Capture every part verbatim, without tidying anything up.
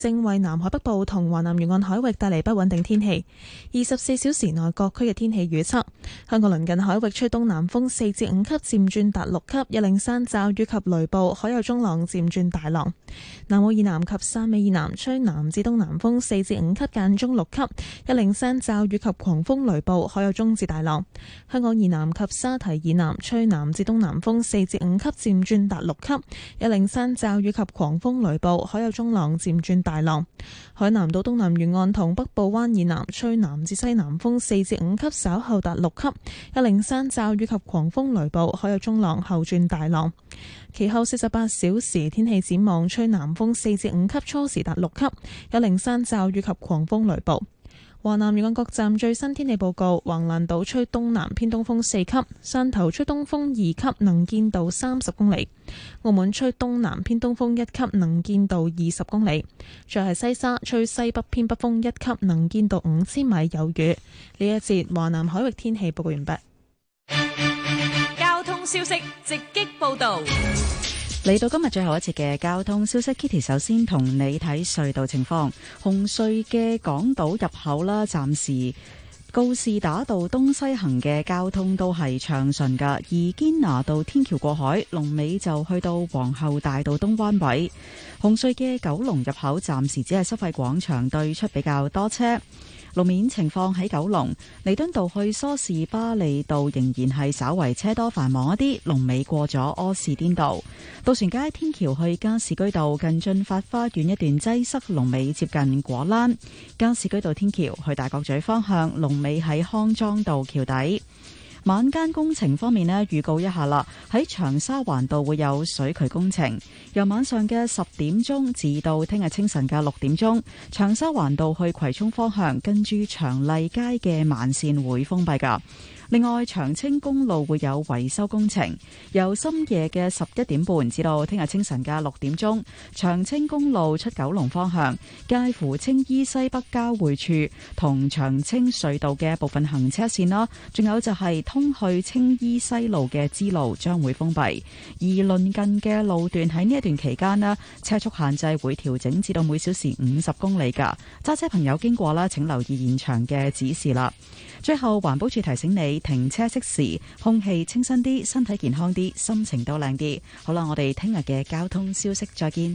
正為南海北部同華南沿岸海域帶嚟不穩定天氣。二十四小時內各區嘅天氣預測：香港鄰近海域吹東南風四至五級，漸轉達六級，有零散驟雨及雷暴，海有中浪漸轉大浪。南澳以南及汕尾以南吹南至東南風四至五級，間中六級，有零散驟雨及狂風雷暴，海有中至大浪。香港以南及沙堤以南吹南至東南風四至五級，漸轉達六級，有零散驟雨及狂風雷暴，海有中浪漸轉大浪。海南島東南沿岸同北部灣以南吹南至西南風四至五級，稍後達六級，有零散驟雨及狂風雷暴，海有中浪，後轉大浪。其後四十八小時天氣展望，吹南風四至五級，初時達六級，有零散驟雨及狂風雷暴。華南沿岸各站最新天氣報告：橫瀾島吹東南偏東風四級，汕頭吹東風二級，能見度三十公里；澳門吹東南偏東風一級，能見度二十公里。再係西沙吹西北偏北風一級，能見度五千米，有雨。呢一節華南海域天氣報告完畢。 交通消息直擊報道。 嚟到今日最後一節嘅交通消息 ，Kitty 首先同你睇隧道情況。紅隧嘅港島入口啦，暫時告士打道東西行嘅交通都係暢順噶，而堅拿道天橋過海，龍尾就去到皇后大道東灣位。紅隧嘅九龍入口暫時只係收費廣場對出比較多車。路面情況喺九龍彌敦道去梳士巴利道仍然係稍為車多繁忙一啲，龍尾過咗柯士甸道。渡船街天橋去加士居道近駿發花園一段擠塞，龍尾接近果欄。加士居道天橋去大角咀方向，龍尾喺康莊道橋底。晚間工程方面呢，預告一下啦，喺長沙灣道會有水渠工程，由晚上嘅十點鐘至到聽日清晨嘅六點鐘，長沙灣道去葵涌方向跟住長麗街嘅慢線會封閉噶。另外，長青公路會有維修工程，由深夜嘅十一點半至到聽日清晨嘅六點鐘，長青公路出九龍方向，介乎青衣西北交匯處同長青隧道嘅部分行車線啦，仲有就係通去青衣西路嘅支路將會封閉，而鄰近嘅路段喺呢一段期間呢，車速限制會調整至到每小時五十公里噶，揸車朋友經過啦，請留意現場嘅指示啦。最後，環保署提醒你停車熄匙，空氣清新啲，身體健康啲，心情都靚啲。好啦，我哋聽日嘅交通消息再見。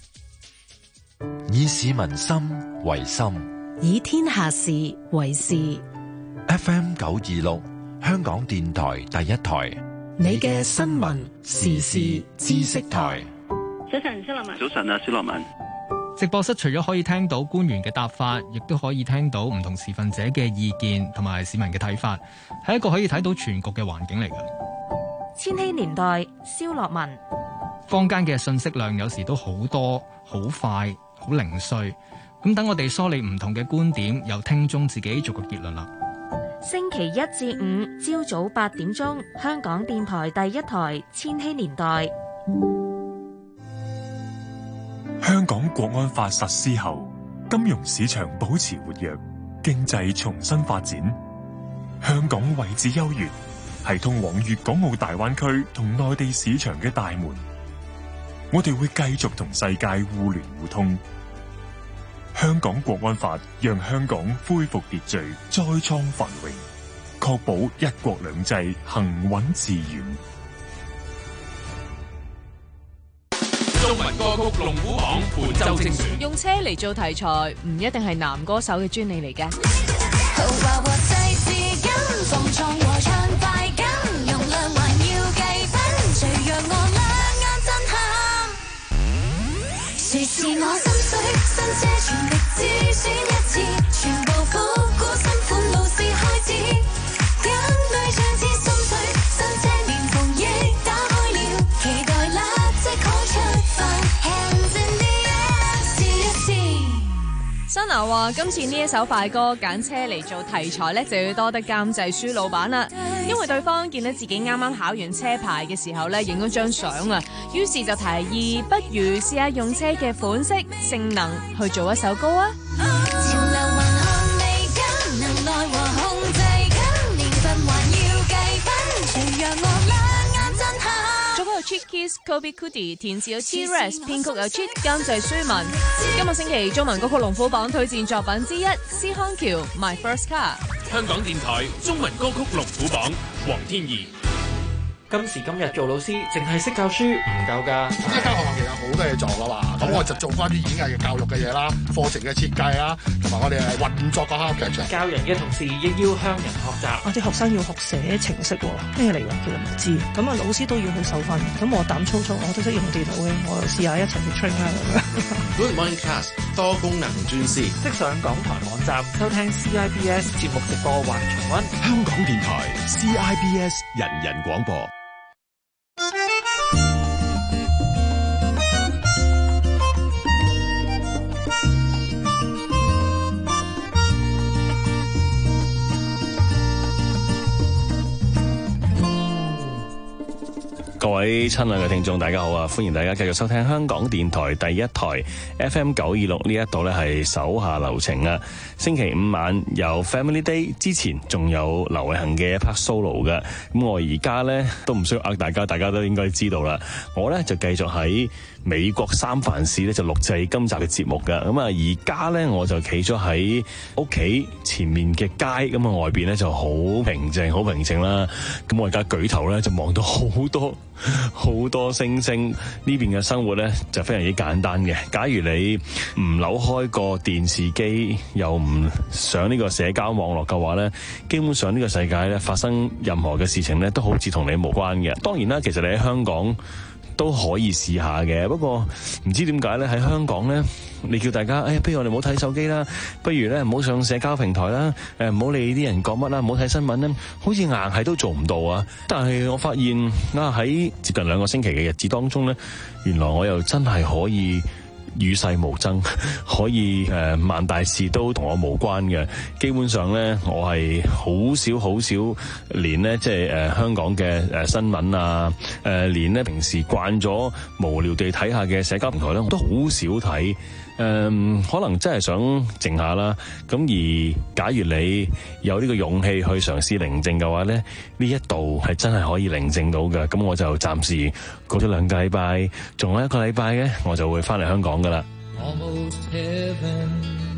以市民心為心， 以天下事為事。 F M 九二六，香港電台第一台， 你嘅新聞時事知識台。 早晨，蕭樂文。 早晨啊，蕭樂文。 直播室除咗可以聽到官員嘅答法，亦都可以聽到唔同持份者嘅意見同埋市民嘅睇法，係一個可以睇到全局嘅環境嚟嘅。 千禧年代，蕭樂文。 坊間嘅信息量有時都好多、好快、好零碎，咁等我哋梳理唔同嘅觀點，由聽眾自己做個結論啦。 星期一至五朝早八點鐘，香港電台第一台千禧年代。 香港國安法實施後，金融市場保持活躍，經濟重新發展。香港位置優越，係通往粵港澳大灣區同內地市場嘅大門。我哋會繼續同世界互聯互通。香港國安法讓香港恢復秩序，再創繁榮，確保一國兩制行穩致遠。 中文歌曲龍虎榜本周精選， 用車嚟做題材，唔一定係男歌手嘅專利嚟嘅。誰是我心水，新車全力之選一次，全部復古新款路線開始，眼淚像似心水，新車連同翼打開了，期待立即可出發 ，Hands in the air， 試一試。Sana 話今次呢一首快歌揀車嚟做題材咧，就要多得監製舒老闆啦，因為對方見到自己啱啱考完車牌嘅時候咧，影咗張相啊，於是就提議不如試下用車嘅款式、性能去做一首歌啊。潮流還看未跟，能耐和控制跟，年份還要計分，誰讓我兩眼震撼。作為 Cheat Kiss Kobe Kuti， 填詞有 T-Rex， 編曲有 Cheat， 監製舒文。今個星期中文歌曲龍虎榜推薦作品之一，施康橋 My First Car。 香港電台中文歌曲龍虎榜，黃天怡。 今時今日做老師，淨係識教書唔夠㗎。 一間學校其實好多嘢做㗎嘛，咁我就做翻啲演藝嘅教育嘅嘢啦，課程嘅設計啦，同埋我哋係運作個敲劇場。 教人嘅同時，亦要向人學習。 我啲學生要學寫程式喎，咩嚟㗎？其實唔知。咁啊，老師都要去受訓。咁我膽粗粗，我都識用電腦嘅，我試下一齊去 train 下咁樣。 Good morning class， 多功能專師。 即上港台網站收聽 C I B S 節目直播或重溫。 香港電台 C I B S 人人廣播。 各位親愛嘅聽眾大家好啊，歡迎大家繼續收聽香港電台第一台 F M 九二六，呢一度呢係手下留情啊。星期五晚有 Family Day 之前仲有劉偉恒嘅一 part solo 嘅，咁我而家呢都唔需要呃大家，大家都應該知道啦。我呢就繼續喺美國三藩市呢就錄製今集嘅節目㗎。咁啊而家呢我就企咗喺屋企前面嘅街，咁啊外邊呢就好平靜好平靜啦。咁我而家舉頭呢就望到好多好多星星，呢邊嘅生活呢就非常之簡單嘅。假如你唔扭開個電視機，又唔上呢個社交網絡嘅話呢，基本上呢個世界呢發生任何嘅事情呢都好似同你無關嘅。當然啦，其實你喺香港都可以試下嘅，不過唔知點解咧喺香港咧，你叫大家，哎呀，不如我哋唔好睇手機啦，不如咧唔好上社交平台啦，誒唔好理啲人講乜啦，唔好睇新聞咧，好似硬係都做唔到啊！但係我發現啊，喺接近兩個星期嘅日子當中咧，原來我又真係可以與世無爭，可以誒、呃、萬大事都同我無關嘅。基本上咧，我係好少好少連咧，即係誒、呃、香港嘅誒、呃、新聞啊，誒、呃、連咧平時慣咗無聊地睇下嘅社交平台咧，我都好少睇。誒、嗯，可能真係想靜下啦。咁而假如你有呢個勇氣去嘗試寧靜嘅話咧，呢一度係真係可以寧靜到嘅。咁我就暫時過咗兩個禮拜，仲有一個禮拜嘅，我就會翻嚟香港噶啦。 Almost heaven,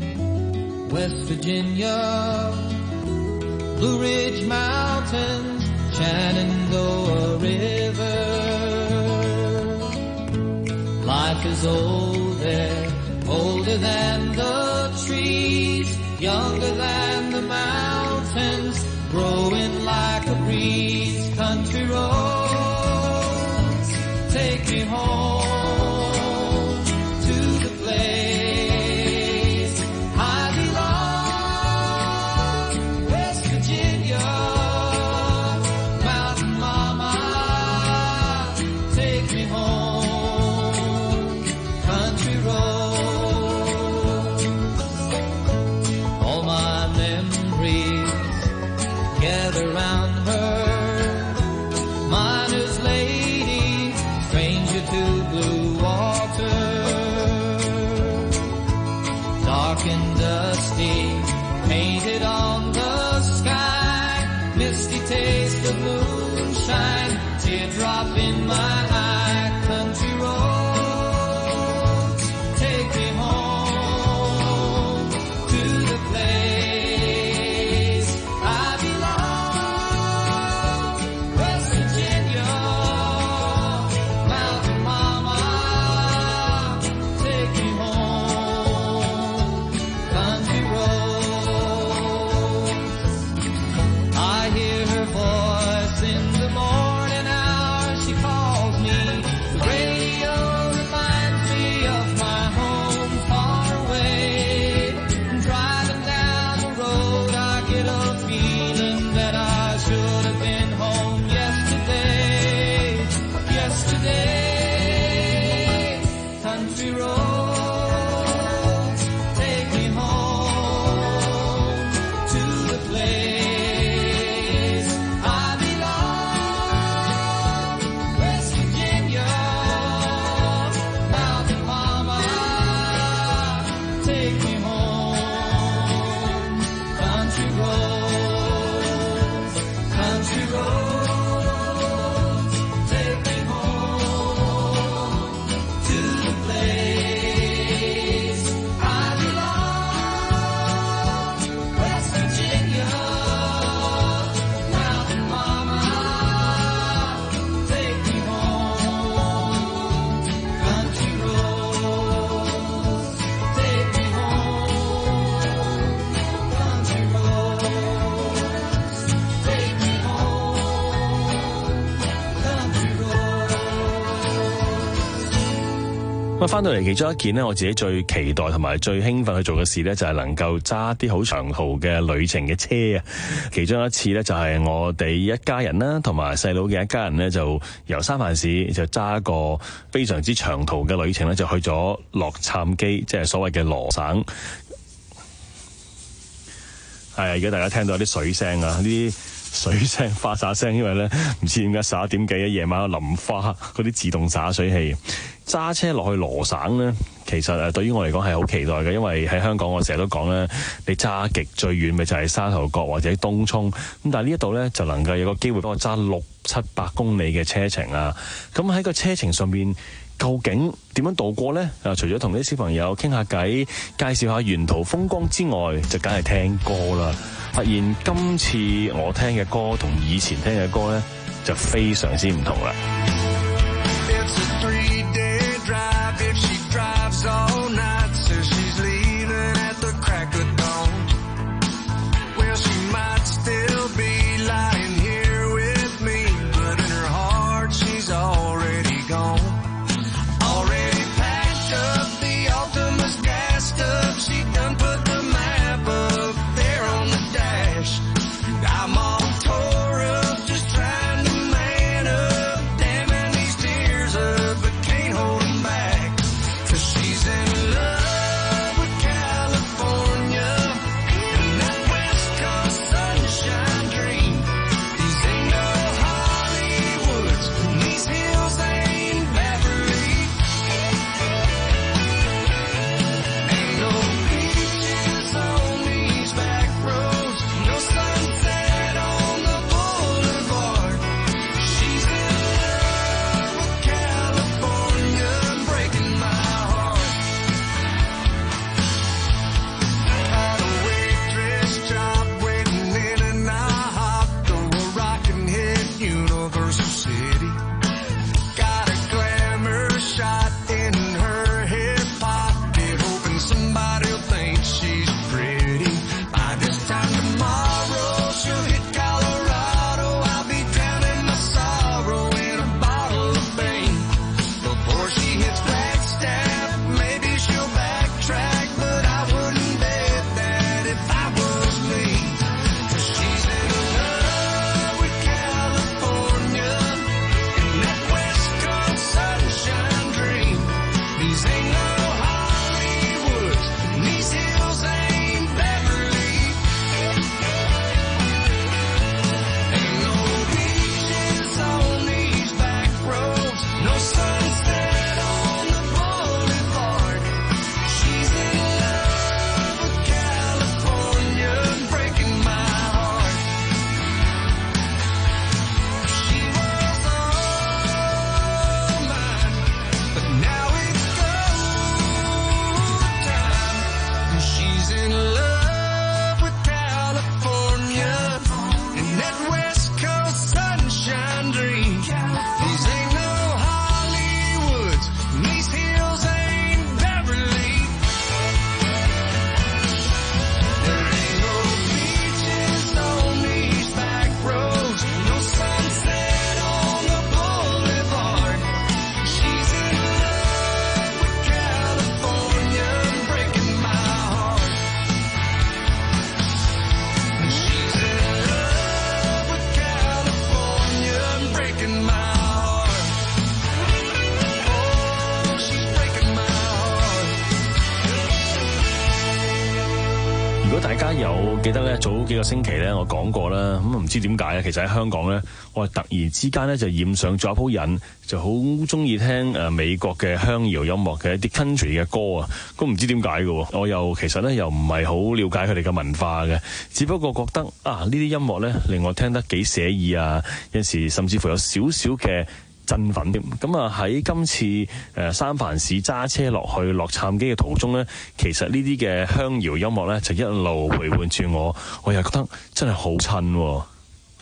West Virginia, Blue Ridge Mountains, Shenandoah River. Life is old there, older than the trees, younger than the mountains, growing like a breeze. Country roads, take me home to the place I belong. West Virginia, Mountain Mama, take me home. Country roads, all my memories gather round her. Miner's lady, stranger to blue water. Dark and dusty, painted on the sky. Misty taste of moonshine, teardrop in my eye. Country roads, take me home to the place I belong. West Virginia, Mountain Mama, take me home. Country roads, I hear her voice in the morning hour. She calls me 咁翻到嚟其中一件呢，我自己最期待同埋最興奮去做嘅事呢，就係能夠揸啲好長途嘅旅程嘅車啊！其中一次呢，就係我哋一家人啦，同埋細佬嘅一家人呢，就由三藩市就揸一個非常之長途嘅旅程呢，就去咗洛杉磯，即係所謂嘅羅省。係啊，而家大家聽到有啲水聲啊，呢啲水聲、花灑聲，因為呢唔知點解十一點幾啊，夜晚有淋花嗰啲自動灑水器。揸車落去羅省呢，其實誒對於我嚟講係好期待嘅，因為喺香港我成日都講咧，你揸極最遠咪就係沙頭角或者東涌，咁但係呢一度呢，就能夠有個機會幫我揸六七百公里嘅車程啊！咁喺個車程上面究竟點樣度過呢？啊，除咗同啲小朋友傾下偈，介紹下沿途風光之外，就梗係聽歌啦。發現今次我聽嘅歌同以前聽嘅歌呢，就非常之唔同啦。 All night, says she's leaving at the crack of dawn. Well, she might still be lying here with me, but in her heart she's already gone. Already packed up, the Altima's gassed up. She done put the map up there on the dash. I'm all tore up, just trying to man up, damming these tears up, but can't hold them back. 'Cause she's in love with California and that West Coast sunshine dream. These ain't no Hollywoods, and these hills ain't Beverly. Ain't no beaches on these back roads, no sunset on the boulevard. She's in love with California, breaking my heart. Had a waitress job waiting in an IHOP, though a rockin' hit Universal City. Got a glamour shot in her hip pocket, hoping somebody'll think she's pretty. By this time tomorrow, she'll hit Colorado. I'll be drowning my sorrow in a bottle of Bane. Before she hits Flagstaff, maybe she'll backtrack, but I wouldn't bet that if I was me. 'Cause she's in love with California and that West Coast sunshine dream. These ain't no Hollywoods, and these hills ain't Beverly. Ain't no beaches on these back roads, no sunset on the boulevard. She's in love with California, breaking my heart. She was all mine, but now it's go time. And she's in love with California and that West Coast sunshine dream. These ain't no Hollywoods, and these hills ain't Beverly. There ain't no beaches on these back roads, no sunset on the boulevard. She's in love with California, breaking my heart. She's in love with California, breaking my heart. Oh, she's breaking my heart. 如果大家有記得咧，早幾個星期咧，我講過啦，咁唔知點解咧，其實喺香港咧，我係突然之間咧就染上咗一鋪癮，就好中意聽誒美國嘅鄉謠音樂嘅一啲 country 嘅歌啊，咁唔知點解嘅，我又其實咧又唔係好了解佢哋嘅文化嘅，只不過覺得啊呢啲音樂咧令我聽得幾寫意啊，有時甚至乎有少少嘅振奮添。咁啊喺今次誒三藩市揸車落去洛杉磯嘅途中呢，其實呢啲嘅鄉謠音樂呢，就一路陪伴住我，我又覺得真係好襯喎。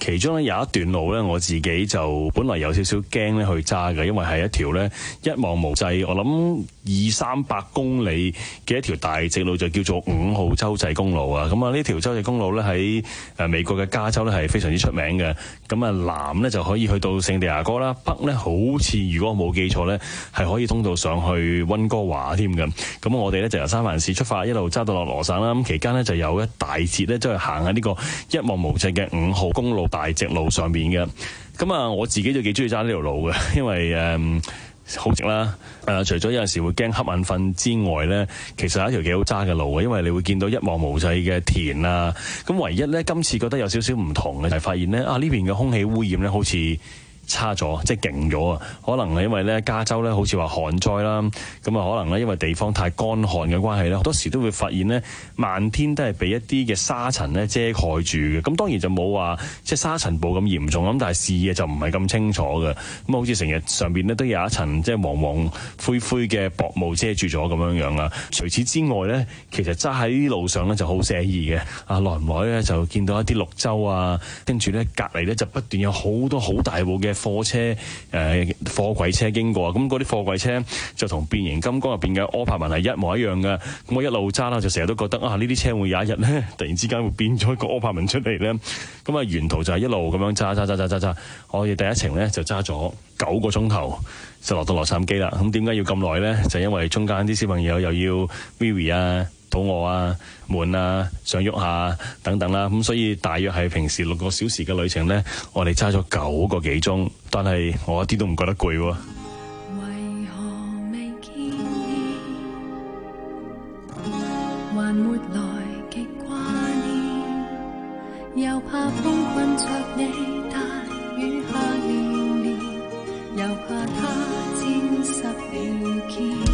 其中咧有一段路咧，我自己就本來有少少驚咧去揸嘅，因為係一條咧一望無際，我諗二三百公里嘅一條大直路，就叫做五號州際公路啊。咁啊，呢條州際公路咧喺誒美國嘅加州咧係非常之出名嘅。咁啊，南咧就可以去到聖地亞哥啦，北咧好似如果我冇記錯咧係可以通到上去溫哥華添嘅。咁我哋咧就由三藩市出發，一路揸到落羅省啦。咁期間咧就有一大節咧，即係行喺呢個一望無際嘅五號公路大直路上面嘅。咁啊，我自己就幾中意揸呢條路嘅，因為誒好直啦。誒、呃，除咗有陣時會驚瞌眼瞓之外咧，其實係一條幾好揸嘅路嘅，因為你會見到一望無際嘅田啊。咁唯一咧，今次覺得有少少唔同嘅就係發現咧，啊呢邊嘅空氣污染咧好似差咗，即係勁咗啊！可能係因為咧加州咧好似話旱災啦，咁啊可能咧因為地方太乾旱嘅關係咧，好多時都會發現咧漫天都係被一啲嘅沙塵咧遮蓋住嘅。咁當然就冇話即係沙塵暴咁嚴重咁，但係視野就唔係咁清楚嘅。咁好似成日上邊咧都有一層即係黃黃灰灰嘅薄霧遮住咗咁樣樣啦。除此之外咧，其實揸喺啲路上咧就好寫意嘅。啊，耐唔耐咧就見到一啲綠洲啊，跟住咧隔離咧就不斷有好多好大部嘅貨車誒、呃、貨櫃車經過，咁嗰啲貨櫃車就同變形金剛入邊嘅柯柏文係一模一樣嘅。咁我一路揸啦，就成日都覺得啊，呢啲車會有一日咧，突然之間會變咗一個柯柏文出嚟咧。咁啊，沿途就係一路咁樣揸揸揸揸揸揸，我哋第一程咧就揸咗九個鐘頭，就落到洛杉磯啦。咁點解要咁耐咧？就因為中間啲小朋友又要 Vivi 啊、肚餓啊、悶啊、想喐下等等啦，咁所以大約係平時六個小時嘅旅程呢，我哋揸咗九個幾鐘，但係我一啲都唔覺得攰喎。 為何未見面，還沒來極掛念，又怕風困着你，大雨下連連，又怕他沾濕了肩。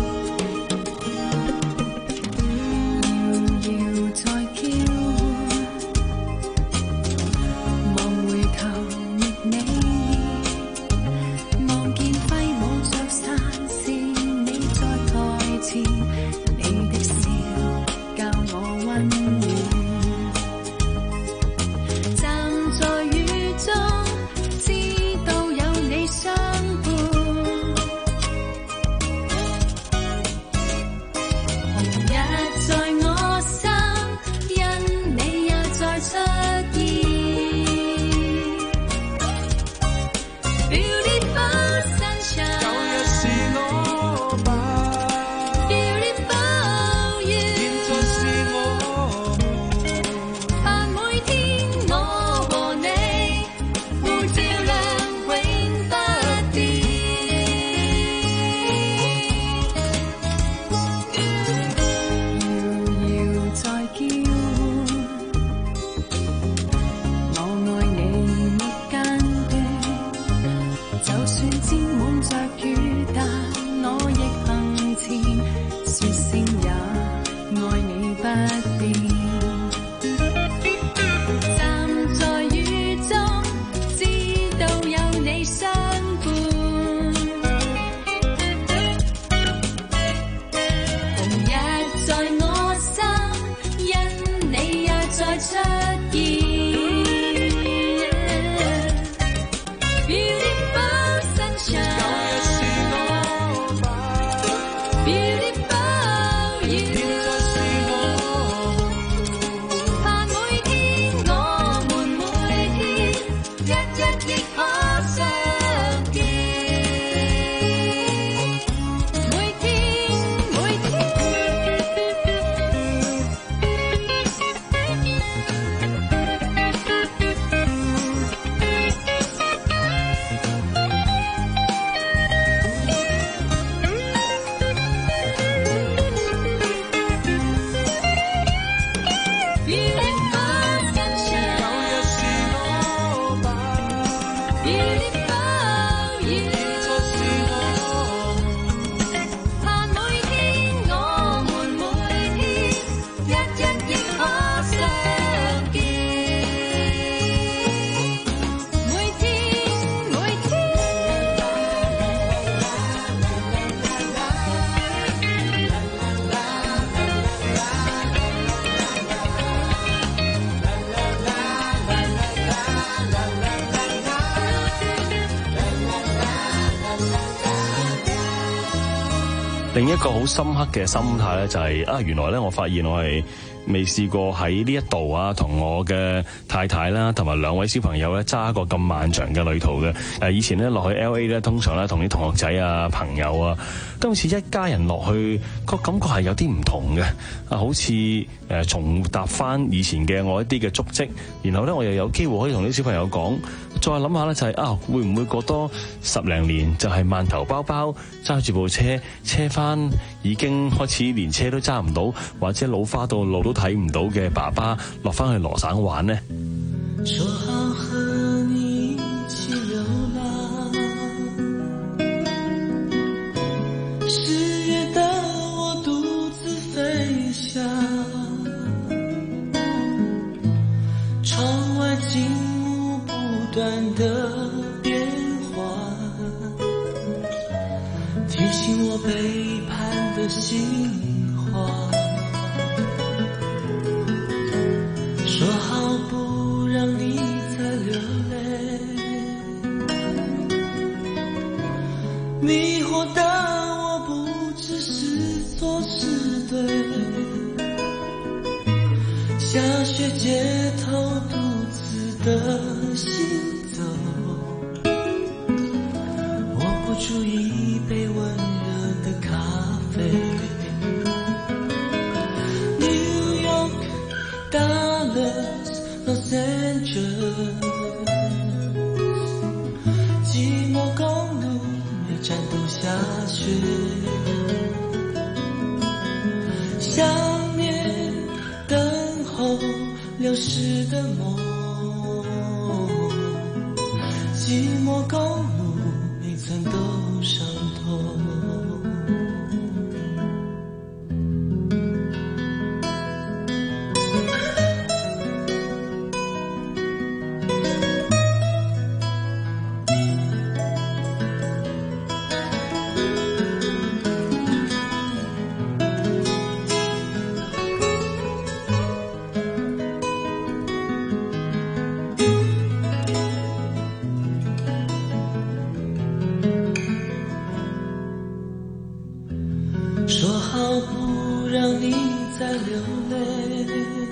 另一個好深刻嘅心態咧，就係啊，原來咧，我發現我係未試過喺呢一度啊，同我嘅太太啦，同埋兩位小朋友咧揸過咁漫長嘅旅途嘅。誒，以前咧落去 L A 咧，通常咧同啲同學仔啊、朋友啊，今次一家人落去，個感覺係有啲唔同嘅。啊，好似誒重踏翻以前嘅我一啲嘅足跡，然後咧我又有機會可以同啲小朋友講，再諗下咧就係、是、啊，會唔會過多十零年就係萬頭包包揸住部車車翻已經開始連車都揸唔到，或者老花到路都睇唔到嘅爸爸落翻去羅省玩呢？ 說好和你一起流浪，十月的我獨自飛翔，窗外景物不斷的變化，提醒我背叛的心話，說好不讓你再流淚，迷惑的我不知是錯是對，下雪街頭獨自的行走，我不注意一杯溫熱的咖啡， New York Dallas Los Angeles， 寂寞公路每站都下雪，想念等候流逝的夢，寂寞公路每寸都傷痛。說好不讓你再流淚，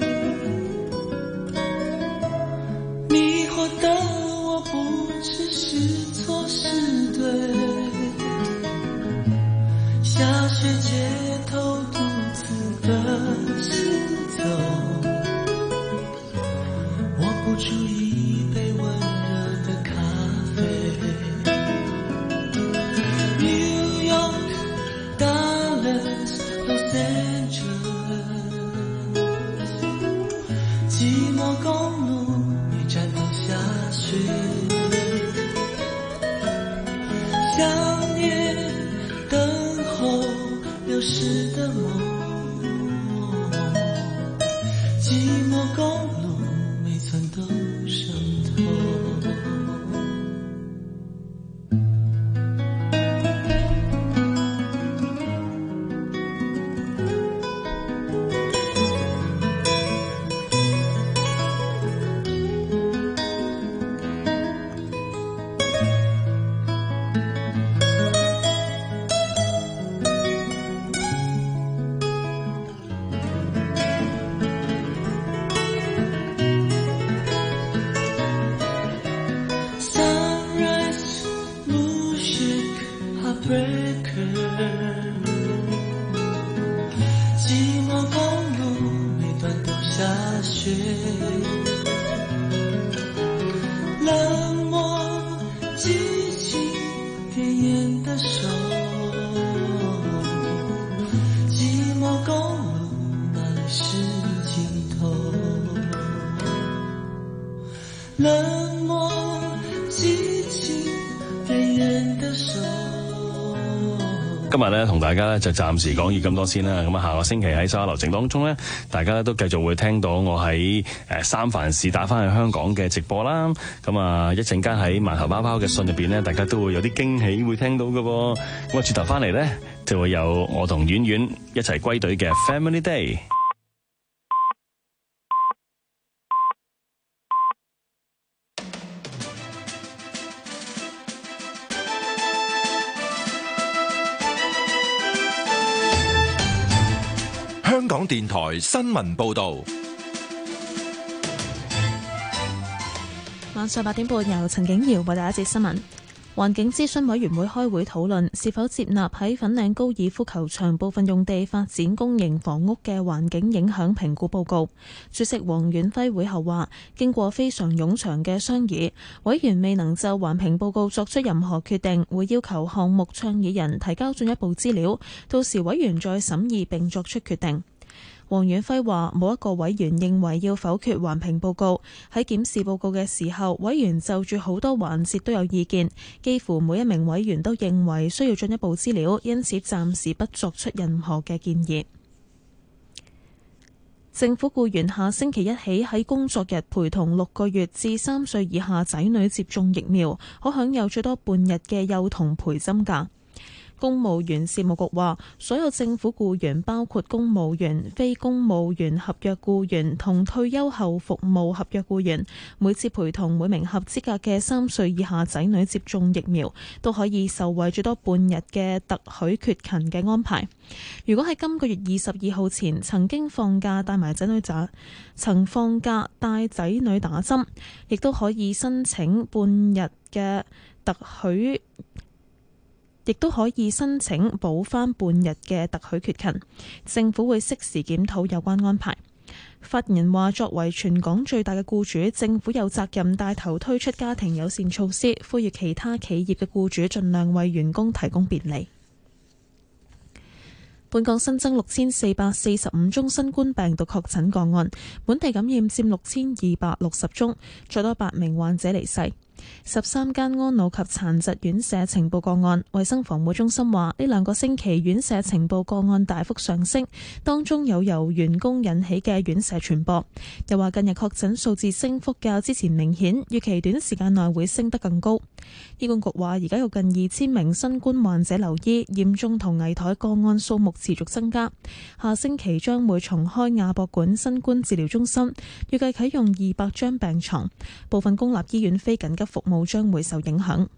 迷惑的我不知是錯是對，下雪街頭獨自的行走，我不注意一杯溫熱的咖啡， New York Dallas Los Angeles， 寂寞公路每站都下雪，想念等候流逝的夢，寂寞公路每寸都傷痛。Sunrise blue shake heartbreaker， 寂寞公路每段都下雪，冷漠激情点燃的手，寂寞公路哪里是盡頭，冷漠激情點燃的手。 今日咧同大家咧就暫時講完咁多先啦。咁啊，下個星期喺手下留情當中咧，大家都繼續會聽到我喺誒三藩市打翻去香港嘅直播啦。咁啊，一陣間喺萬頭包包嘅信入邊咧，大家都會有啲驚喜會聽到嘅噃。咁啊，轉頭翻嚟咧就會有我同婉婉一齊歸隊嘅 Family Day。 香港電台新聞報道。 晚上八點半，由陳景瑤為大家節新聞。環境諮詢委員會開會討論是否接納喺粉嶺高爾夫球場部分用地發展公營房屋嘅環境影響評估報告。主席黃遠輝會後話，經過非常冗長嘅商議，委員未能就環評報告作出任何決定，會要求項目倡議人提交進一步資料，到時委員再審議並作出決定。黃遠輝話：冇一個委員認為要否決環評報告。喺檢視報告嘅時候，委員就住好多環節都有意見，幾乎每一名委員都認為需要進一步資料，因此暫時不作出任何嘅建議。政府僱員下星期一起喺工作日陪同六個月至三歲以下仔女接種疫苗，可享有最多半日嘅幼童陪針假。公務員事務局話，所有政府僱員，包括公務員、非公務員合約僱員同退休後服務合約僱員，每次陪同每名合資格嘅三歲以下仔女接種疫苗，都可以受惠最多半日嘅特許缺勤嘅安排。如果喺今個月二十二號前曾經放假帶埋仔女打，曾放假帶仔女打針，亦都可以申請半日嘅特許。亦都可以申請補返半日嘅特許缺勤，政府會適時檢討有關安排。發言人話，作為全港最大嘅僱主，政府有責任帶頭推出家庭友善措施，呼籲其他企業嘅僱主盡量為員工提供便利。本港新增六千四百四十五宗新冠病毒確診個案，本地感染佔六千二百六十宗，再多八名患者離世。十三間安老及殘疾院舍呈報個案，衛生防護中心話呢兩個星期院舍呈報個案大幅上升，當中有由員工引起嘅院舍傳播。又話近日確診數字升幅較之前明顯，預期短時間內會升得更高。醫管局話而家有近二千名新冠患者留醫，嚴重同危殆個案數目持續增加。下星期將會重開亞博館新冠治療中心，預計啟用二百張病床，部分公立醫院非緊急服務將會受影響。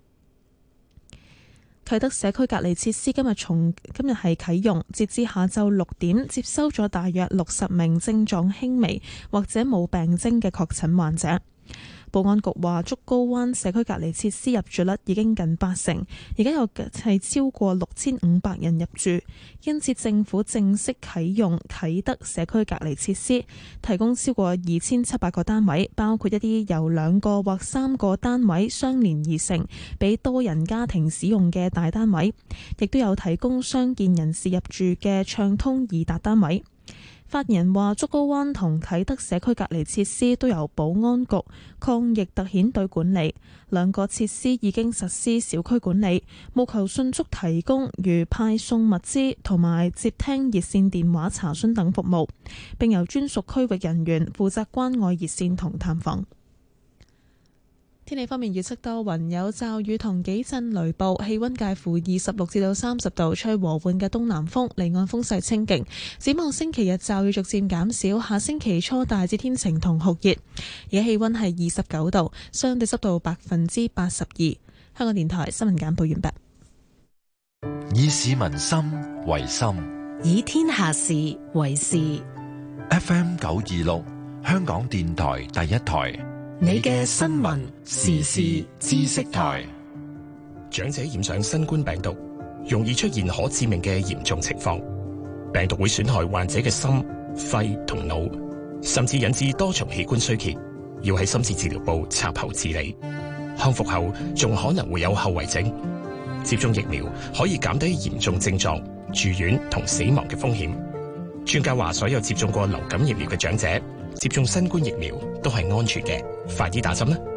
啟德社區隔離設施今日從今日係啟用，截至下晝六點，接收咗大約六十名症狀輕微或者冇病徵嘅確診患者。保安局話，竹篙灣社區隔離設施入住率已經近八成，而家有係超過六千五百人入住，因此政府正式啟用啟德社區隔離設施，提供超過二千七百個單位，包括一啲由兩個或三個單位相連而成，俾多人家庭使用嘅大單位，亦都有提供傷健人士入住嘅暢通易達單位。發言人話，竹篙灣同啟德社區隔離設施都由保安局抗疫特遣隊管理，兩個設施已經實施小區管理，務求迅速提供如派送物資同埋接聽熱線電話查詢等服務，並由專屬區域人員負責關愛熱線同探訪。天氣方面，預測多雲有驟雨同幾陣雷暴，氣溫介乎二十六至到三十度，吹和緩嘅東南風，離岸風勢清勁。展望星期日驟雨逐漸減少，下星期初大致天晴同酷熱，而家氣溫係二十九度，相對濕度百分之八十二。香港電台新聞簡報完畢。以市民心為心， 以天下事為事。 F M 九二六，香港電台第一台。 你嘅新聞時事知識台。 長者染上新冠病毒，容易出現可致命嘅嚴重情況。病毒會損害患者嘅心、肺同腦，甚至引致多重器官衰竭，要喺深切治療部插喉治理。康復後仲可能會有後遺症。接種疫苗可以減低嚴重症狀、住院同死亡嘅風險。專家話，所有接種過流感疫苗嘅長者接種新冠疫苗都係安全嘅，快啲打針啦！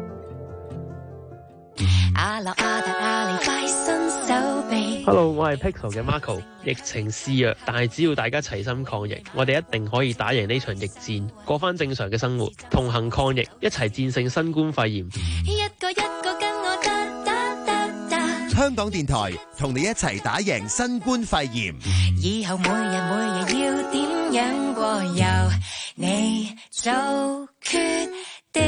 阿樂阿達阿里快伸手臂。 Hello， 我係 Pixel 嘅 Marco。疫情肆虐，但係只要大家齊心抗疫，我哋一定可以打贏呢場疫戰，過翻正常嘅生活，同行抗疫，一齊戰勝新冠肺炎。 一個一個跟我得得得得。 香港電台同你一齊打贏新冠肺炎。 以後每日每日要點樣過，由你做決定。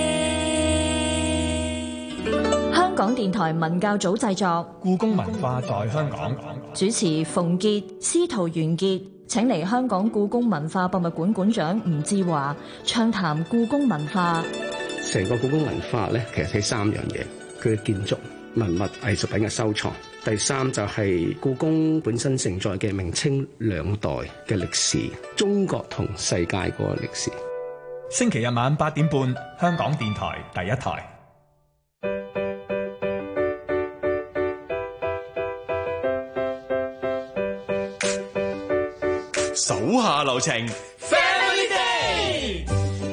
香港電台文教組製作， 故宮文化在香港， 主持馮傑、司徒元傑、 請嚟香港故宮文化博物館館長吳志華暢談故宮文化。 成個故宮文化咧，其實睇三樣嘢：佢嘅建築、文物、藝術品嘅收藏。第三就係故宮本身承載嘅明清兩代嘅歷史，中國同世界嗰個歷史。 星期日晚八點半，香港電台第一台。 手下留情 Family Day。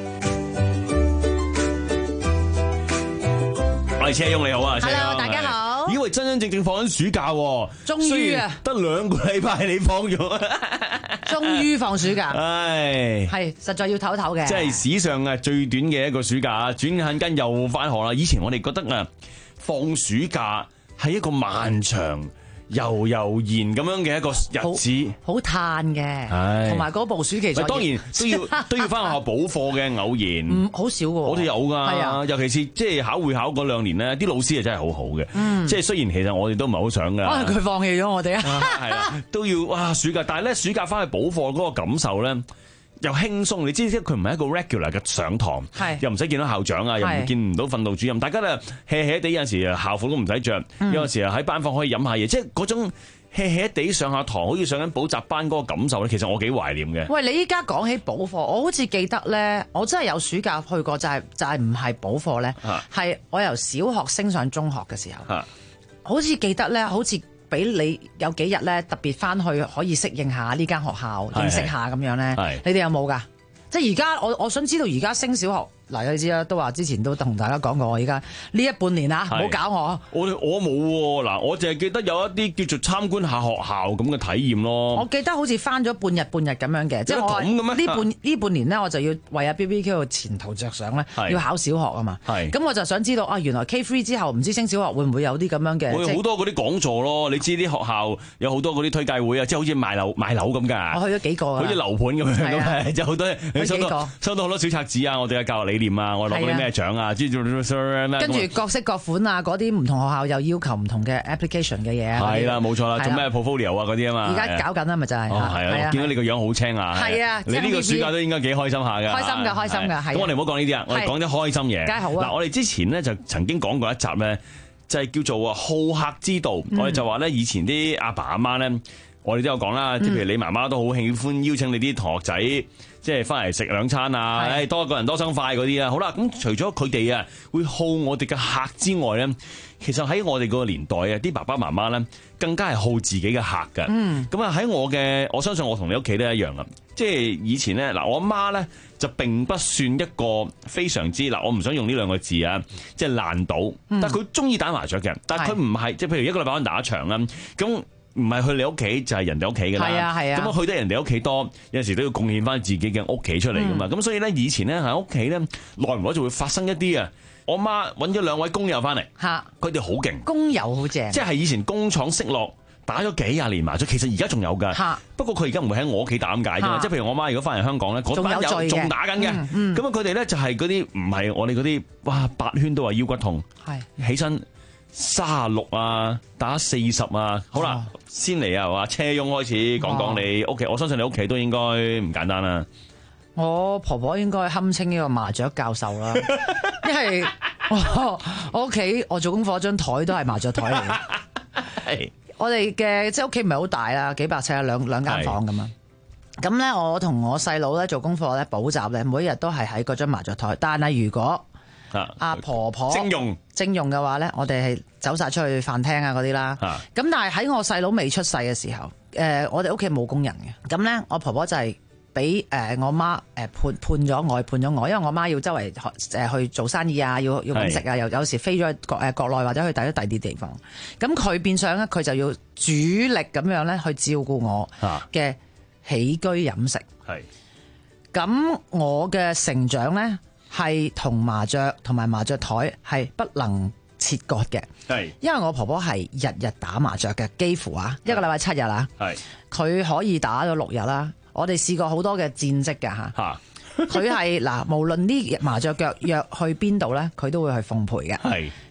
我係車翁，你好啊 ，Hello， 大家好。 以為真真正正放緊暑假， 終於啊， 得兩個禮拜你放咗， 終於放暑假， 唉， 係實在要唞唞嘅。 即係史上啊最短嘅一個暑假，轉眼間又翻學啦。以前我哋覺得啊，放暑假係一個漫長悠悠然咁樣嘅一個日子， 好嘆嘅，同埋嗰部暑期作業當然都要都要翻學校補課嘅，偶然， 嗯，好少嘅， 我哋有㗎， 係啊， 尤其是即係考會考嗰兩年咧，啲老師係真係好好嘅，嗯，即係雖然其實我哋都唔係好想㗎， 可能佢放棄咗我哋啊， 係啊，都要哇暑假，但係咧暑假翻去補課嗰個感受咧，又輕鬆，你知唔知佢唔係一個 regular 嘅上堂，又唔使見到校長啊，又唔見唔到訓導主任，大家咧 hea hea 地有陣時校服都唔使着，嗯、有陣時喺班房可以飲下嘢，即係嗰種 hea hea 地上下堂，好似上緊補習班嗰個感受咧，其實我幾懷念嘅。 喂，你依家講起補課，我好似記得咧，我真係有暑假去過，就係、是、就係唔係補課咧，係、啊、我由小學升上中學嘅時候，啊、好似記得咧，好似。俾你有幾日咧，特別翻去可以適應下呢間學校，認識下咁樣咧。你哋有冇㗎？即係而家我我想知道而家升小學。嗱，你知啦，都話之前都同大家講過，我而家呢一半年啊，唔好搞我。 我我冇喎，嗱，我淨係記得有一啲叫做參觀下學校咁嘅體驗咯。 我記得好似翻咗半日半日咁樣嘅，即係我呢半呢半年咧，我就要為阿 B B Q 嘅前途着想咧，要考小學啊嘛。咁我就想知道啊，原來 K 三之後唔知升小學會唔會有啲咁樣嘅？ 會好多嗰啲講座咯，你知啲學校有好多嗰啲推介會啊，即係好似賣樓賣樓咁㗎。 我去咗幾個啊， 好似樓盤咁樣咁，就好多收到收到好多小冊子啊，我哋嘅教育理念啊，我攞咩獎啊？ 跟住各式各款啊，嗰啲唔同學校又要求唔同嘅 application 嘅嘢。 係啦，冇錯啦，做咩 portfolio 啊嗰啲啊嘛。 而家搞緊啦，咪就係。 哦，係啊，見到你個樣好青啊。係啊，你呢個暑假都應該幾開心下㗎。 開心㗎，開心㗎，係。 咁我哋唔好講呢啲啊，我哋講啲開心嘢。 梗係好啊。 嗱，我哋之前咧就曾經講過一集咧，就係叫做啊好客之道。我哋就話咧，以前啲阿爸阿媽咧，我哋都有講啦，即係譬如你媽媽都好喜歡邀請你啲同學仔，即係翻嚟食兩餐啊，誒多一個人多生快嗰啲啊。好啦，咁除咗佢哋啊會好我哋嘅客之外咧，其實喺我哋嗰個年代啊，啲爸爸媽媽咧更加係好自己嘅客㗎。嗯，咁啊喺我嘅，我相信我同你屋企都一樣啊。即係以前咧，嗱我阿媽咧就並不算一個非常之嗱，我唔想用呢兩個字啊，即係爛賭，但係佢中意打麻雀嘅，但係佢唔係即係譬如一個禮拜可能打一場啊，咁。唔係去你屋企就係、是、人哋屋企㗎啦，係啊係啊，咁啊去得人哋屋企多，有陣時都要貢獻翻自己嘅屋企出嚟㗎嘛，咁、嗯、所以咧以前咧喺屋企咧耐唔耐就會發生一啲啊，我媽揾咗兩位工友翻嚟，嚇，佢哋好勁， 工友好正， 即係以前工廠識落打咗幾廿年麻雀，其實而家仲有㗎，嚇，不過佢而家唔會喺我屋企打咁解啫嘛，即係譬如我媽如果翻嚟香港咧，嗰班友仲打緊嘅，咁啊佢哋咧就係嗰啲唔係我哋嗰啲，哇八圈都話腰骨痛，係起身。三十六啊，打四十啊，好啦，哦、先嚟啊，話車翁開始講講你屋企，我相信你屋企都應該唔簡單啦。 我婆婆應該堪稱呢個麻雀教授啦，因為我我屋企我做功課張台都係麻雀台嚟嘅。係我哋嘅即係屋企唔係好大啦，幾百尺啊，兩兩間房咁啊。咁咧，我同我細佬咧做功課咧補習咧，每日都係喺嗰張麻雀台。但係如果阿婆婆徵用徵用嘅話咧，我哋係走晒出去飯廳啊嗰啲啦。咁但係喺我細佬未出世嘅時候，誒我哋屋企冇工人嘅。咁咧，我婆婆就係俾誒我媽誒判判咗外判咗我，因為我媽要周圍誒去做生意啊，要要揾食啊，又有時飛咗去國誒國內或者去第一第二啲地方。咁佢變相咧，佢就要主力咁樣咧去照顧我嘅起居飲食。係咁，我嘅成長咧。係同麻雀同埋麻雀台係不能切割嘅，係因為我婆婆係日日打麻雀嘅，幾乎啊一個禮拜七日啊，係佢可以打咗六日啦。我哋試過好多嘅戰績㗎吓，佢係嗱無論呢麻雀腳約去邊度咧，佢都會去奉陪嘅。係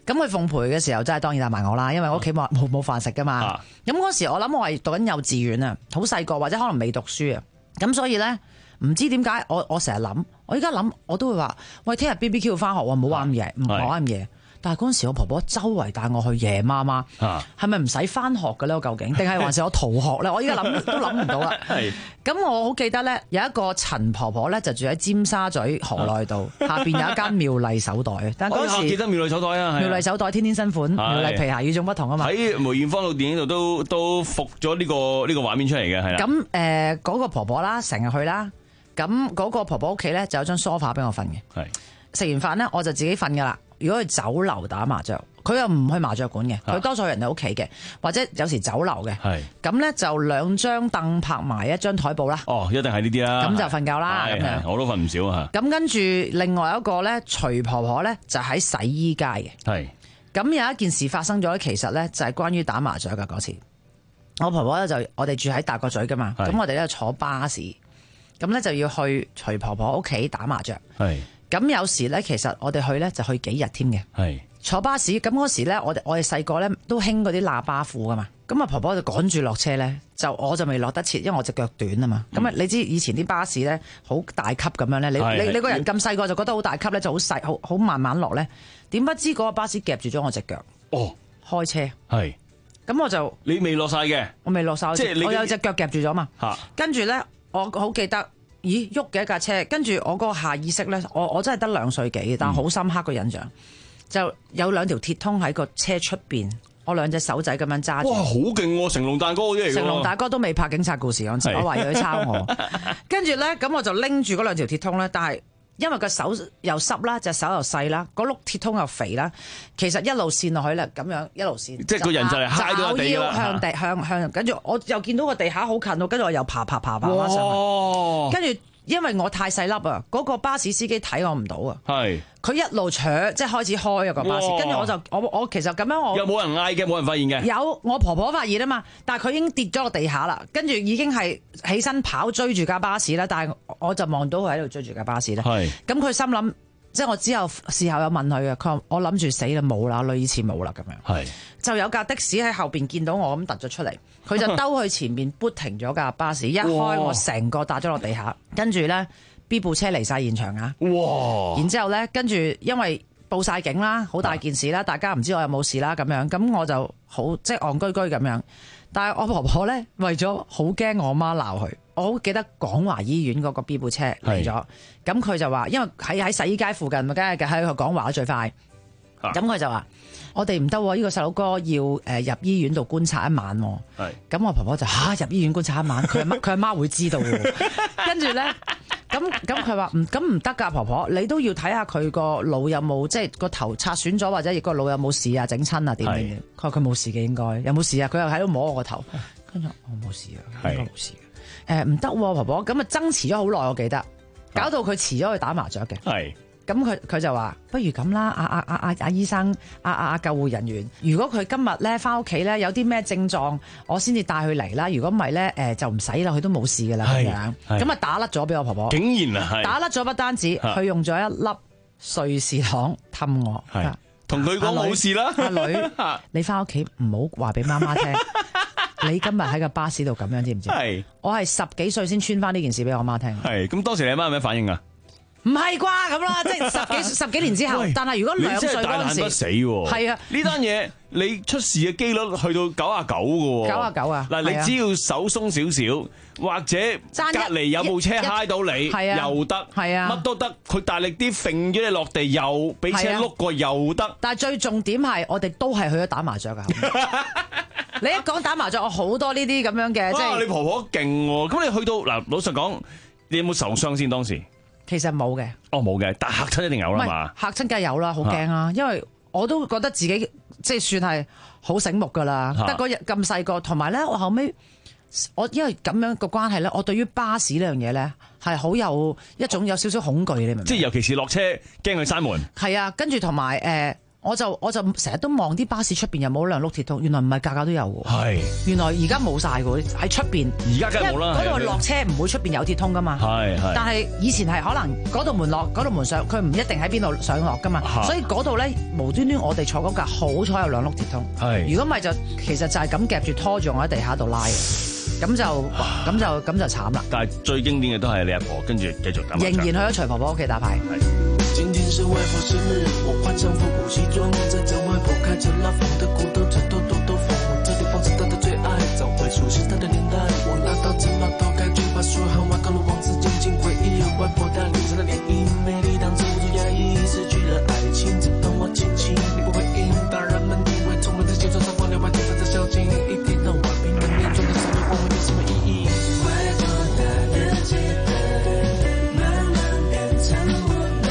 咁佢奉陪嘅時候，真係當然帶埋我啦，因為我屋企冇冇冇飯食噶嘛。咁嗰時我諗我係讀緊幼稚園啊，好細個或者可能未讀書啊。咁所以咧，唔知點解我我成日諗，我依家諗我都會話，喂，聽日 B B Q 翻學喎，唔好玩咁夜，唔好玩咁夜。但係嗰陣時，我婆婆周圍帶我去夜媽媽，係咪唔使翻學嘅咧？我究竟定係還是我逃學咧？我依家諗都諗唔到啦。咁我好記得咧，有一個陳婆婆咧，就住喺尖沙咀河內道，下邊有一間妙麗手袋。但嗰時記得妙麗手袋啊， 妙麗手袋天天新款，妙麗皮鞋與眾不同啊嘛。 喺梅艷芳套電影度都都復咗呢個呢個畫面出嚟嘅，係啦。 咁誒嗰個婆婆啦，成日去啦。咁嗰個婆婆屋企咧就有張梳化俾我瞓嘅。係食完飯咧，我就自己瞓噶啦。如果去酒樓打麻雀，佢又唔去麻雀館嘅，佢多數人喺屋企嘅，或者有時酒樓嘅。係咁咧，就兩張凳拍埋一張台布啦。 哦，一定係呢啲啦。 咁就瞓覺啦。咁樣我都瞓唔少啊。 咁跟住另外一個咧，徐婆婆咧就喺洗衣街嘅。係咁有一件事發生咗咧，其實咧就係關於打麻雀噶嗰次。我婆婆咧就我哋住喺大角咀噶嘛，咁我哋咧坐巴士，咁咧就要去徐婆婆屋企打麻雀。係。咁有時咧，其實我哋去咧就去幾日添嘅。係坐巴士，咁嗰時咧，我哋我哋細個咧都興嗰啲喇叭褲噶嘛。咁啊婆婆就趕住落車咧，就我就未落得切，因為我隻腳短啊嘛。咁啊、嗯，你知以前啲巴士咧好大級咁樣咧，你你你個人咁細個就覺得好大級咧，就好細，好好慢慢落咧。點不知嗰個巴士夾住咗我隻腳。哦，開車係。咁我就你未落晒嘅， 我未落晒，即係你我有隻腳夾住咗嘛。 嚇， 跟住咧，我好記得。咦，喐嘅一架車，跟住我嗰個下意識咧，我我真係得兩歲幾，但係好深刻個印象，嗯、就有兩條鐵通喺個車出邊，我兩隻手仔咁樣揸住。 哇，好勁喎！成龍大哥嗰啲嚟㗎。 成龍大哥都未拍警察故事嗰陣時，我懷疑佢抄我。跟住咧，咁我就拎住嗰兩條鐵通咧，但係因為個手又濕啦，隻手又細啦，嗰碌鐵通又肥啦，其實一路線落去咧，咁樣一路線， 即係個人就嚟揩到地啦， 向地向向，跟住我又見到個地下好近咯，跟住我又爬爬爬爬爬上去，跟住因為我太細粒啊，嗰個巴士司機睇我唔到啊，係佢一路搶，即係開始開啊個巴士，跟住我就我我其實咁樣我又冇人嗌嘅，冇人發現嘅， 有我婆婆發現啊嘛，但係佢已經跌咗落地下啦，跟住已經係起身跑追住架巴士啦，但係我就望到佢喺度追住架巴士咧，係咁佢心諗。即係我之後事後有問佢嘅，佢話我諗住死啦冇啦，類似冇啦咁樣。係就有架的士喺後邊見到我咁突咗出嚟，佢就兜去前面撥停咗架巴士，一開我成個打咗落地下，跟住咧 B 部車離晒現場啊！哇！然之後咧，跟住因為報晒警啦，好大件事啦，大家唔知我有冇事啦咁樣，咁我就好即係戇居居咁樣。但係我婆婆咧為咗好驚我媽鬧佢。我好記得廣華醫院嗰個 B 部車嚟咗，咁佢就話，因為喺喺洗衣街附近，咪梗係喺個廣華最快。咁佢、啊、就話：我哋唔得，呢、呢個細佬哥要誒入醫院度觀察一晚。係。咁我婆婆就吓、啊、入醫院觀察一晚，佢阿媽佢阿媽會知道喎。跟住咧，咁咁佢話唔咁唔得㗎，婆婆你都要睇下佢個腦有冇即係個頭擦損咗，或者個腦有冇事啊，整親啊點點點。佢話佢冇事嘅應該，有冇事啊？佢又喺度摸我個頭，跟住我冇事啊，應該冇事。誒唔得，婆婆咁啊爭持咗好耐，我記得，搞到佢遲咗去打麻雀嘅。係，咁佢佢就話：不如咁啦，阿阿阿阿阿醫生，阿阿阿救護人員，如果佢今日咧翻屋企咧有啲咩症狀，我先至帶佢嚟啦。如果唔係咧，誒就唔使啦，佢都冇事噶啦咁樣。咁啊打甩咗俾我婆婆， 竟然啊， 打甩咗不單止，佢用咗一粒瑞士糖氹我， 同佢講冇事啦。 阿女，你翻屋企唔好話俾媽媽聽。你今日喺個巴士度咁樣，知唔知？係，我係十幾歲先穿翻呢件事俾我媽聽。 係，咁當時你阿媽有咩反應啊？ 唔係啩咁啦，即係十幾十幾年之後。但係如果兩歲嗰陣時，你真係大難不死喎。係啊， 呢單嘢你出事嘅機率去到九啊九嘅。 九啊九啊！ 嗱，你只要手鬆少少，或者隔離有部車揩到你，又得，係啊，乜都得。佢大力啲揈咗你落地，又俾車碌過又得。 但係最重點係，我哋都係去咗打麻雀㗎。你一講打麻雀，我好多呢啲咁樣嘅，即係你婆婆勁喎。咁你去到嗱，老實講，你有冇受傷先當時？ 其實冇嘅， 哦冇嘅，但嚇親一定有啦嘛。 嚇親梗係有啦，好驚啊！因為我都覺得自己即係算係好醒目噶啦，得嗰日咁細個，同埋咧我後尾我因為咁樣個關係咧，我對於巴士呢樣嘢咧係好有一種有少少恐懼，你明唔明？ 即係尤其是落車驚佢閂門。 係啊，跟住同埋誒。 我就我就成日都望啲巴士出邊有冇兩碌鐵通，原來唔係架架都有喎。 係， 原來而家冇晒喎，喺出邊。 而家梗係冇啦。 嗰度落車唔會出邊有鐵通噶嘛。 係係。 但係以前係可能嗰度門落，嗰度門上，佢唔一定喺邊度上落噶嘛。所以嗰度咧無端端我哋坐嗰架好彩有兩碌鐵通。係。如果唔係就其實就係咁夾住拖住我喺地下度拉。咁就咁就咁就慘啦。 但係最經典嘅都係你阿婆跟住繼續打麻將， 仍然去咗徐婆婆屋企打牌。 今天是外婆生日，我換上復古西裝，在這外婆開着拉風的古董，這兜兜兜風，這地方是她的最愛，早會熟悉她的年代。我拿到紙碼頭，開句把說好話告訴王子，靜靜回憶外婆她臉上的漣漪，美麗當止不住壓抑，失去了愛情，只懂我親親，你不回應，大人們以為聰明的青春上放兩百天在小徑，一聽到我平的面，轉的時候我會有什麼意義？外婆她的期待，慢慢變成無奈。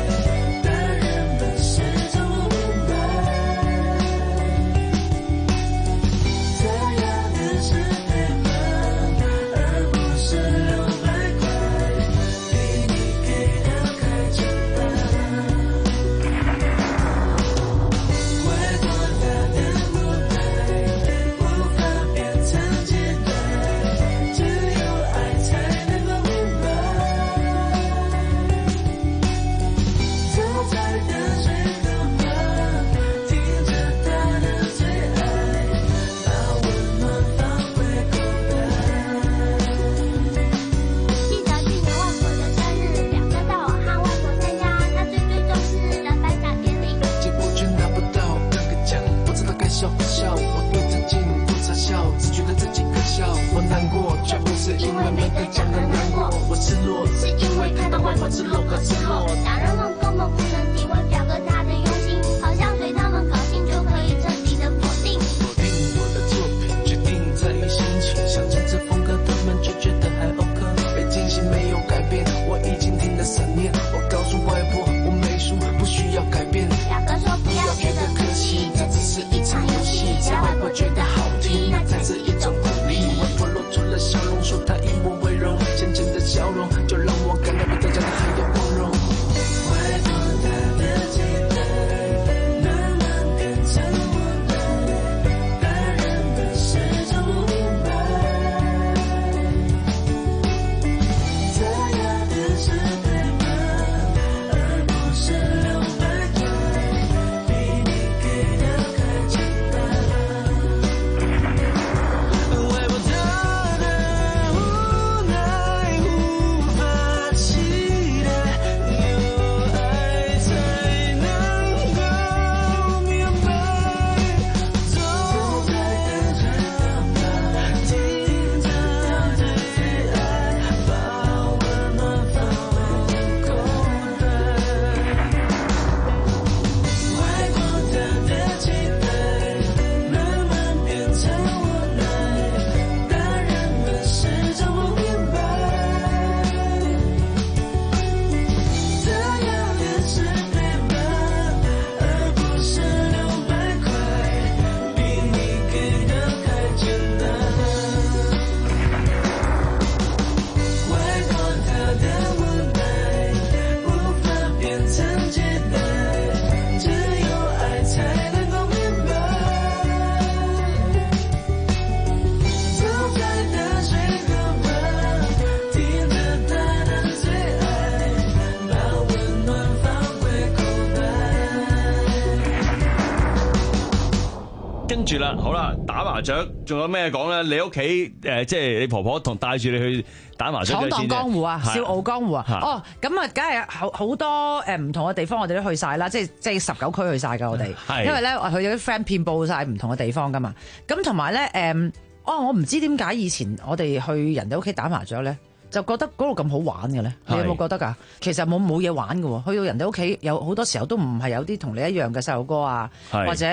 跟住啦，好啦，打麻雀仲有咩講咧？你屋企誒，即係你婆婆同帶住你去打麻雀嘅闖蕩江湖啊，笑傲江湖啊！ 啊哦，咁啊，梗係好好多誒唔同嘅地方，我哋都去晒啦，即係即係十九區去晒㗎，我哋。因為咧，我去咗啲 friend 遍佈晒唔同嘅地方㗎嘛。咁同埋咧誒，哦，我唔知點解以前我哋去人哋屋企打麻雀咧，就覺得嗰度咁好玩嘅咧。你有冇覺得㗎？其實冇冇嘢玩嘅喎。去到人哋屋企有好多時候都唔係有啲同你一樣嘅細路哥啊，或者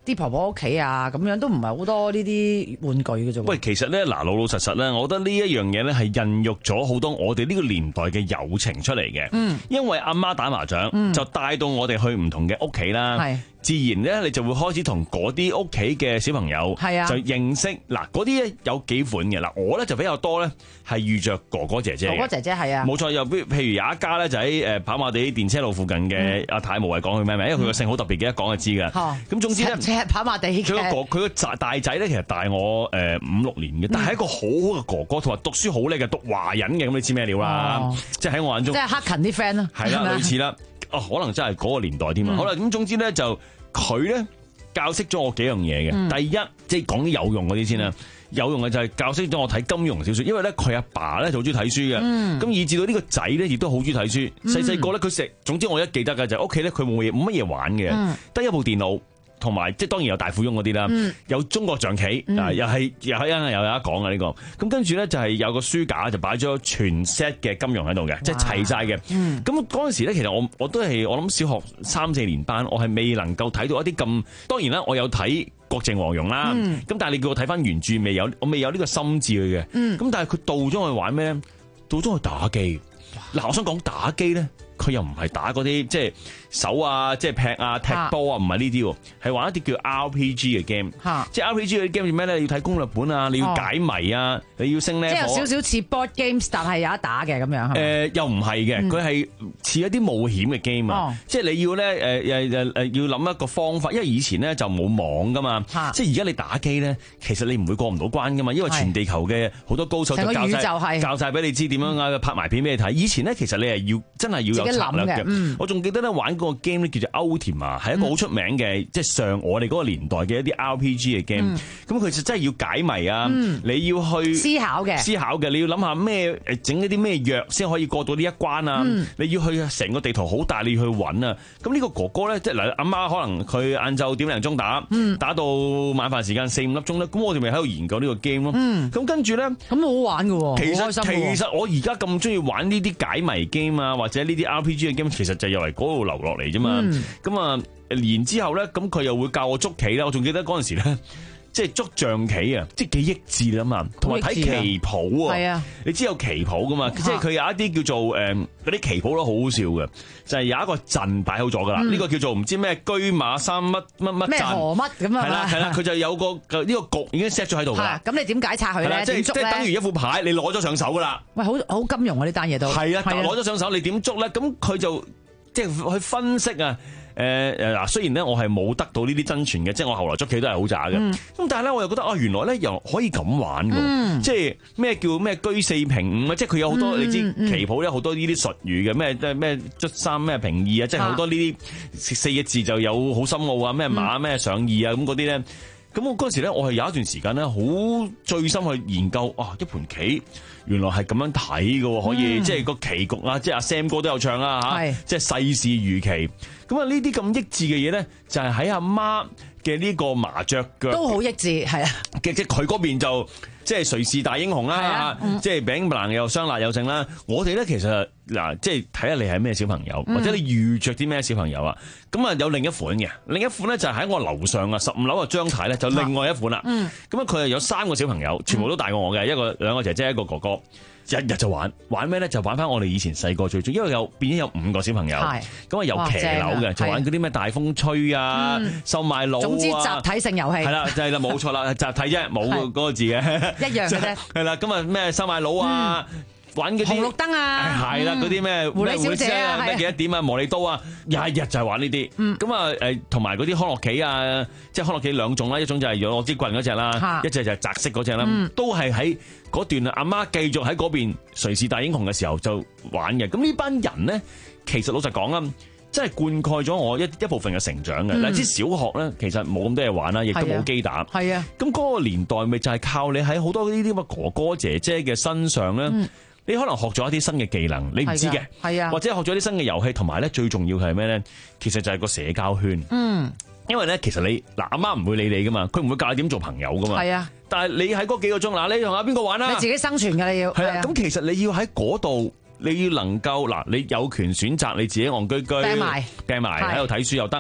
啲婆婆屋企啊，咁樣都唔係好多呢啲玩具嘅啫。 喂，其實咧嗱，老老實實咧，我覺得呢一樣嘢咧係孕育咗好多我哋呢個年代嘅友情出嚟嘅。嗯，因為阿媽打麻將，嗯、就帶到我哋去唔同嘅屋企啦。係。自然咧，你就會開始同嗰啲屋企嘅小朋友，係啊，就認識嗱嗰啲咧有幾款嘅嗱，我咧就比較多咧係遇着哥哥姐姐嘅， 哥哥姐姐係啊， 冇錯。又譬如有一家咧就喺誒跑馬地電車路附近嘅阿太，無謂講佢咩名，因為佢個姓好特別嘅，一講就知㗎。咁、嗯、總之咧， 即係跑馬地嘅。佢個哥，佢個大仔咧，其實大我誒五六年嘅，但係一個好好嘅哥哥，同埋讀書好叻嘅，讀華人嘅，咁你知咩料啦？哦、即係喺我眼中， 即係黑勤啲 friend 咯， 係啦，類似啦。哦，可能真係嗰個年代添啊！嗯、好啦，咁總之咧就佢咧教識咗我幾樣嘢嘅。嗯、第一，即係講啲有用嗰啲先啦。有用嘅就係教識咗我睇金庸小說，因為咧佢阿爸咧就好中意睇書嘅。咁、嗯、以至到呢個仔咧亦都好中意睇書。細細個咧佢食，總之我一記得嘅就係屋企咧佢冇嘢冇乜嘢玩嘅，得、嗯、一部電腦。同埋即係當然有大富翁嗰啲啦，嗯、有中國象棋，嗯、又係又係又有得講啊呢個。咁跟住咧就係有個書架就擺咗全 set 嘅金庸喺度嘅，即係齊晒嘅。咁嗰陣時咧，其實我我都係我諗小學三四年班，我係未能夠睇到一啲咁。當然啦，我有睇郭靖黃蓉啦。咁、嗯、但係你叫我睇翻原著，未有我未有呢個心智去嘅。咁、嗯、但係佢到咗去玩咩咧？到咗去打機。嗱，我想講打機咧。佢又唔係打嗰啲即係手啊，即係劈啊、踢波啊，唔係呢啲喎，係玩一啲叫 R P G 嘅 game。即係 R P G 嗰啲 game 係咩咧？你要睇攻略本啊，你要解謎啊，你要升 level。即係有少少似 board games，但係有得打嘅咁樣。誒，又唔係嘅，佢係似一啲冒險嘅 game 啊。即係你要咧誒誒誒，要諗一個方法，因為以前咧就冇網噶嘛。即係而家你打機咧，其實你唔會過唔到關噶嘛，因為全地球嘅好多高手就教晒教晒俾你知點樣啊，拍埋片俾你睇。以前咧其實你係要真係要有策略嘅。嗯、我仲記得咧玩嗰個 game 咧叫做 Ultima，係一個好出名嘅，即係上我哋嗰個年代嘅一啲 R P G 嘅 game。咁佢就真係要解謎啊！嗯、你要去思考嘅，思考嘅，你要諗下咩誒整一啲咩藥先可以過到呢一關啊！嗯、你要去成個地圖好大，你要去揾啊！咁呢個哥哥咧，即係嗱，阿媽可能佢晏晝點零鐘打，嗯、打到晚飯時間四五粒鐘咧，咁我哋咪喺度研究呢個 game 咯。咁跟住咧，咁好玩嘅喎，其實其實我而家咁中意玩呢啲解謎 game 啊，或者呢啲 R P G 嘅 game，其實就又係嗰度流落嚟啫嘛。咁啊、嗯，然之後咧，咁佢又會教我捉棋啦。我仲記得嗰陣時咧，即係捉象棋啊，即係幾益智啦嘛。同埋睇棋譜啊，係啊，你知有棋譜噶嘛？啊、即係佢有一啲叫做誒嗰啲棋譜都好好笑嘅，就係、是、有一個陣擺好咗噶啦。呢、嗯、個叫做唔知咩車馬三乜乜乜陣咩何乜咁啊？係啦係啦，佢就有個呢個局已經 set 咗喺度噶啦。咁你點解拆佢咧？即係即係等於一副牌，你攞咗上手噶啦。喂，好好金融啊！呢單嘢都係啊，攞咗上手，你點捉咧？咁佢就即係去分析啊。誒誒嗱，雖然咧我係冇得到呢啲真傳嘅，即係我後來捉棋都係好渣嘅。咁、嗯、但係咧，我又覺得啊，原來咧又可以咁玩嘅，嗯、即係咩叫咩居四平五啊？即係佢有好多、嗯、你知棋譜咧好多呢啲術語嘅，咩咩卒三咩平二啊，即係好多呢啲四個字就有好深奧啊，咩馬咩上二啊咁嗰啲咧。咁我嗰陣時咧，我係有一段時間咧，好醉心去研究啊一盤棋。原來係咁樣睇嘅，可以、嗯、即係個棋局啊，即係阿 Sam 哥都有唱啦吓，是即係世事如棋。咁啊呢啲咁益智嘅嘢咧，就係喺阿媽嘅呢個麻雀腳都好益智，係啊。即係佢嗰邊就即係誰是大英雄啦，啊嗯、即係餅能又雙辣又勝啦。我哋咧其實嗱，即係睇下你係咩小朋友，嗯、或者你遇着啲咩小朋友啊。咁啊有另一款嘅，另一款咧就係喺我樓上啊，十五樓嘅張太咧就另外一款啦。咁啊佢係有三個小朋友，全部都大過我嘅，一個兩個姐姐一個哥哥。日日就玩玩咩咧？就玩翻我哋以前細個最中意，因為有變咗有五個小朋友，咁啊有騎樓嘅，就玩嗰啲咩大風吹啊、嗯、收買佬啊，總之集體性遊戲係啦，就係啦，冇錯啦，集體啫，冇嗰個字嘅，一樣嘅啫，係啦，咁啊咩收買佬啊。嗯玩嗰啲紅綠燈啊，係啦，嗰啲咩狐狸小姐啊，咩幾多點啊，磨利刀啊，日日就係玩呢啲。咁啊誒，同埋嗰啲康樂棋啊，即係康樂棋兩種啦，一種就係攞支棍嗰隻啦，一隻就係擲色嗰隻啦，都係喺嗰段阿媽繼續喺嗰邊誰是大英雄嘅時候就玩嘅。咁呢班人咧，其實老實講啊，真係灌溉咗我一一部分嘅成長嘅。嗱，知小學咧，其實冇咁多嘢玩啦，亦都冇機打。係啊，咁嗰個年代咪就係靠你喺好多呢啲咁嘅哥哥姐姐嘅身上咧。你可能學咗一啲新嘅技能，你唔知嘅，係啊，或者學咗啲新嘅遊戲，同埋咧最重要係咩咧？其實就係個社交圈。嗯，因為咧，其實你嗱阿媽唔會理你噶嘛，佢唔會教你點做朋友噶嘛。係啊，但係你喺嗰幾個鐘嗱，你同阿邊個玩啦？你自己生存㗎，你要係啊。咁其實你要喺嗰度，你要能夠嗱，你有權選擇你自己戇居居，病埋病埋喺度睇書又得。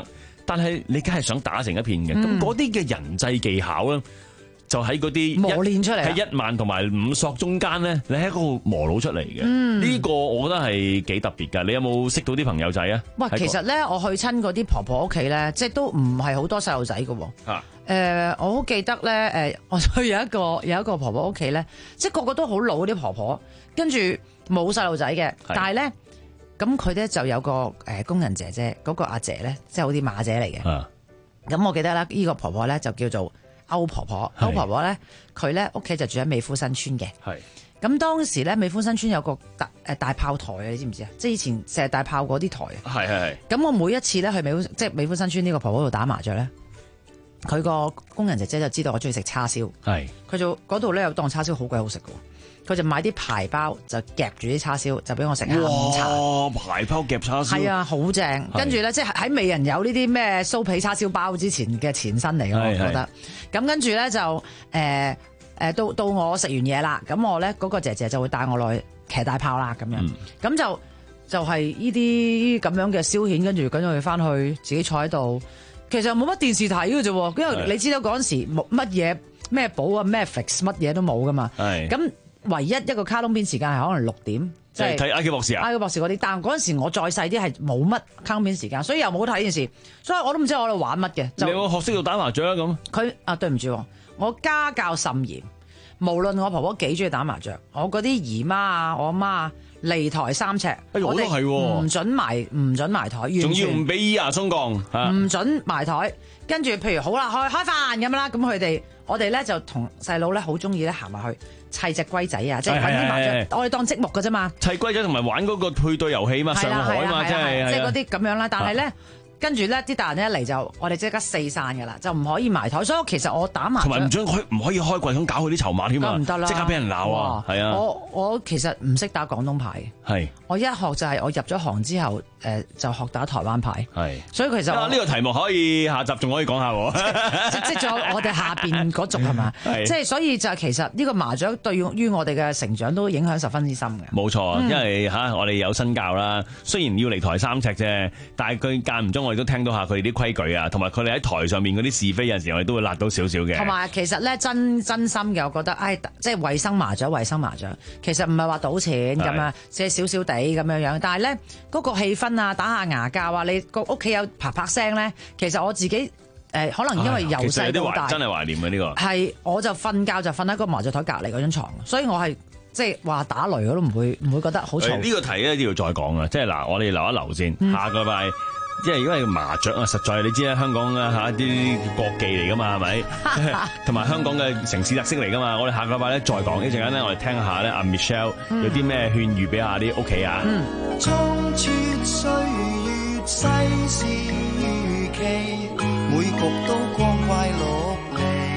但係你梗係想打成一片嘅。咁嗰啲嘅人際技巧咧，就喺嗰啲磨練出嚟， 喺一萬同埋五索中間咧，你喺嗰度磨到出嚟嘅。呢、嗯、個我覺得係幾特別㗎。你有冇識到啲朋友仔啊？ 喂，其實咧，我去親嗰啲婆婆屋企咧，即係都唔係好多細路仔㗎喎。 啊誒、呃，我好記得咧，誒、呃，我去有一個有一個婆婆屋企咧，即係個個都好老啲婆婆，跟住冇細路仔嘅，但係咧，咁佢咧就有個誒工人姐姐，嗰、那個阿姐咧，即係好似馬姐嚟嘅。咁、啊、我記得咧，呢個婆婆咧就叫做歐婆婆，歐婆婆咧，佢咧屋企就住喺美孚新村嘅。係。咁當時咧，美孚新村有個大誒大炮台啊，你知唔知啊？即係以前成日大炮嗰啲台啊。係係係。咁我每一次咧去美孚，即係美孚新村呢個婆婆度打麻雀咧。佢個工人姐姐就知道我中意食叉燒，係佢就嗰度咧有檔叉燒好鬼好食嘅，佢就買啲排包就夾住啲叉燒就俾我食下午茶。 哇！排包夾叉燒係啊，好正。跟住咧，即係喺未人有呢啲咩酥皮叉燒包之前嘅前身嚟嘅，我覺得。咁跟住咧就誒誒、呃呃、到到我食完嘢啦，咁我咧嗰、嗰個姐姐就會帶我落去騎大炮啦，咁樣。咁、嗯、就就係呢啲咁樣嘅消遣，跟住跟住佢翻去自己坐喺度。其實冇乜電視睇嘅啫，因為你知道嗰陣時冇乜嘢咩寶啊咩 fix 乜嘢都冇噶嘛。咁唯一一個卡通片時間係可能六點，即係睇 I Q 博士啊 I Q 博士嗰啲。但嗰陣時我再細啲係冇乜卡通片時間，所以又冇睇電視，所以我都唔知我喺度玩乜嘅。 你有冇學識到打麻雀啊？咁佢啊，對唔住，我家教甚嚴，無論我婆婆幾中意打麻雀，我嗰啲姨媽啊，我阿媽啊。離台三尺， 哎、我都係唔准埋唔准埋台， 仲要唔俾咿牙鬆降， 唔准埋台。跟住譬如好啦，開開飯咁啦，咁佢哋我哋咧就同細佬咧好中意咧行埋去砌隻龜仔啊，即係揾啲麻雀，我哋當積木㗎啫嘛。 砌龜仔同埋玩嗰個配對遊戲嘛，上海嘛，即係即係嗰啲咁樣啦。但係咧。跟住咧，啲大人一嚟就我哋即刻四散㗎啦，就唔可以埋台。所以其實我打麻雀， 同埋唔准開唔可以開櫃桶搞佢啲籌碼添啊，唔得啦，即刻俾人鬧啊，係啊。 我我其實唔識打廣東牌，係我一學就係我入咗行之後，誒、呃、就學打台灣牌，係。所以其實呢、啊呢個題目可以下集仲可以講下喎，即係仲有我哋下邊嗰族係嘛，即係所以就其實呢個麻雀對於我哋嘅成長都影響十分之深嘅。 冇錯，嗯、因為嚇、啊、我哋有身教啦，雖然要離台三尺啫，但係佢間唔中我哋都聽到下佢哋啲規矩啊，同埋佢哋喺台上面嗰啲是非，有陣時我哋都會辣到少少嘅。同埋其實咧真真心嘅，我覺得，唉、哎，即係衞生麻雀，衞生麻雀，其實唔係話賭錢咁啊，即係少少地咁樣樣。但係咧嗰個氣氛啊，打下牙膠啊，你個屋企有啪啪聲咧，其實我自己誒、呃、可能因為由細到大， 真係懷念嘅呢、呢個。 係，我就瞓覺就瞓喺個麻雀台隔離嗰張床，所以我係。即係話打雷我都唔會唔會覺得好嘈。 呢、這個題咧都要再講啊！即係嗱，我哋留一留先，嗯、下個禮拜，因為因為麻雀啊，實在你知啦，香港啊嚇啲國技嚟噶嘛，係咪？同埋香港嘅城市特色嚟噶嘛，我哋下個禮拜咧再講。一陣間咧，我哋聽下咧，阿 Michelle 有啲咩勸喻俾下啲屋企啊。嗯。 衝穿歲月世事如棋，每局都光怪陸離。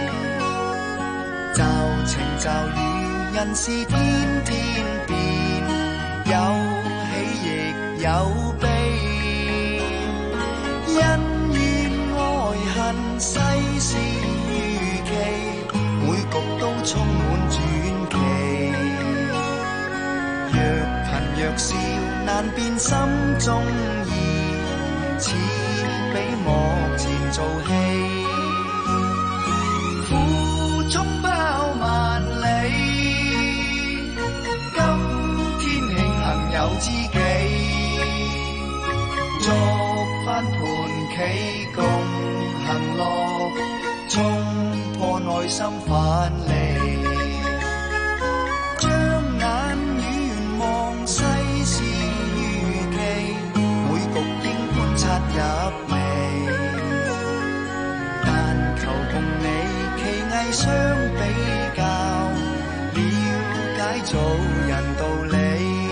就情就義，人事天天變，有喜亦有悲。恩怨愛恨世事如棋，每局都充滿傳奇。若貧若笑，難辨心中意，似比幕前做戲。苦中包萬里，今天慶幸有知己，作翻盤棋共行樂，衝破內心藩籬，將眼遠望世事如棋，每局應觀察入微，但求共你棋藝相比較，了解做人道理。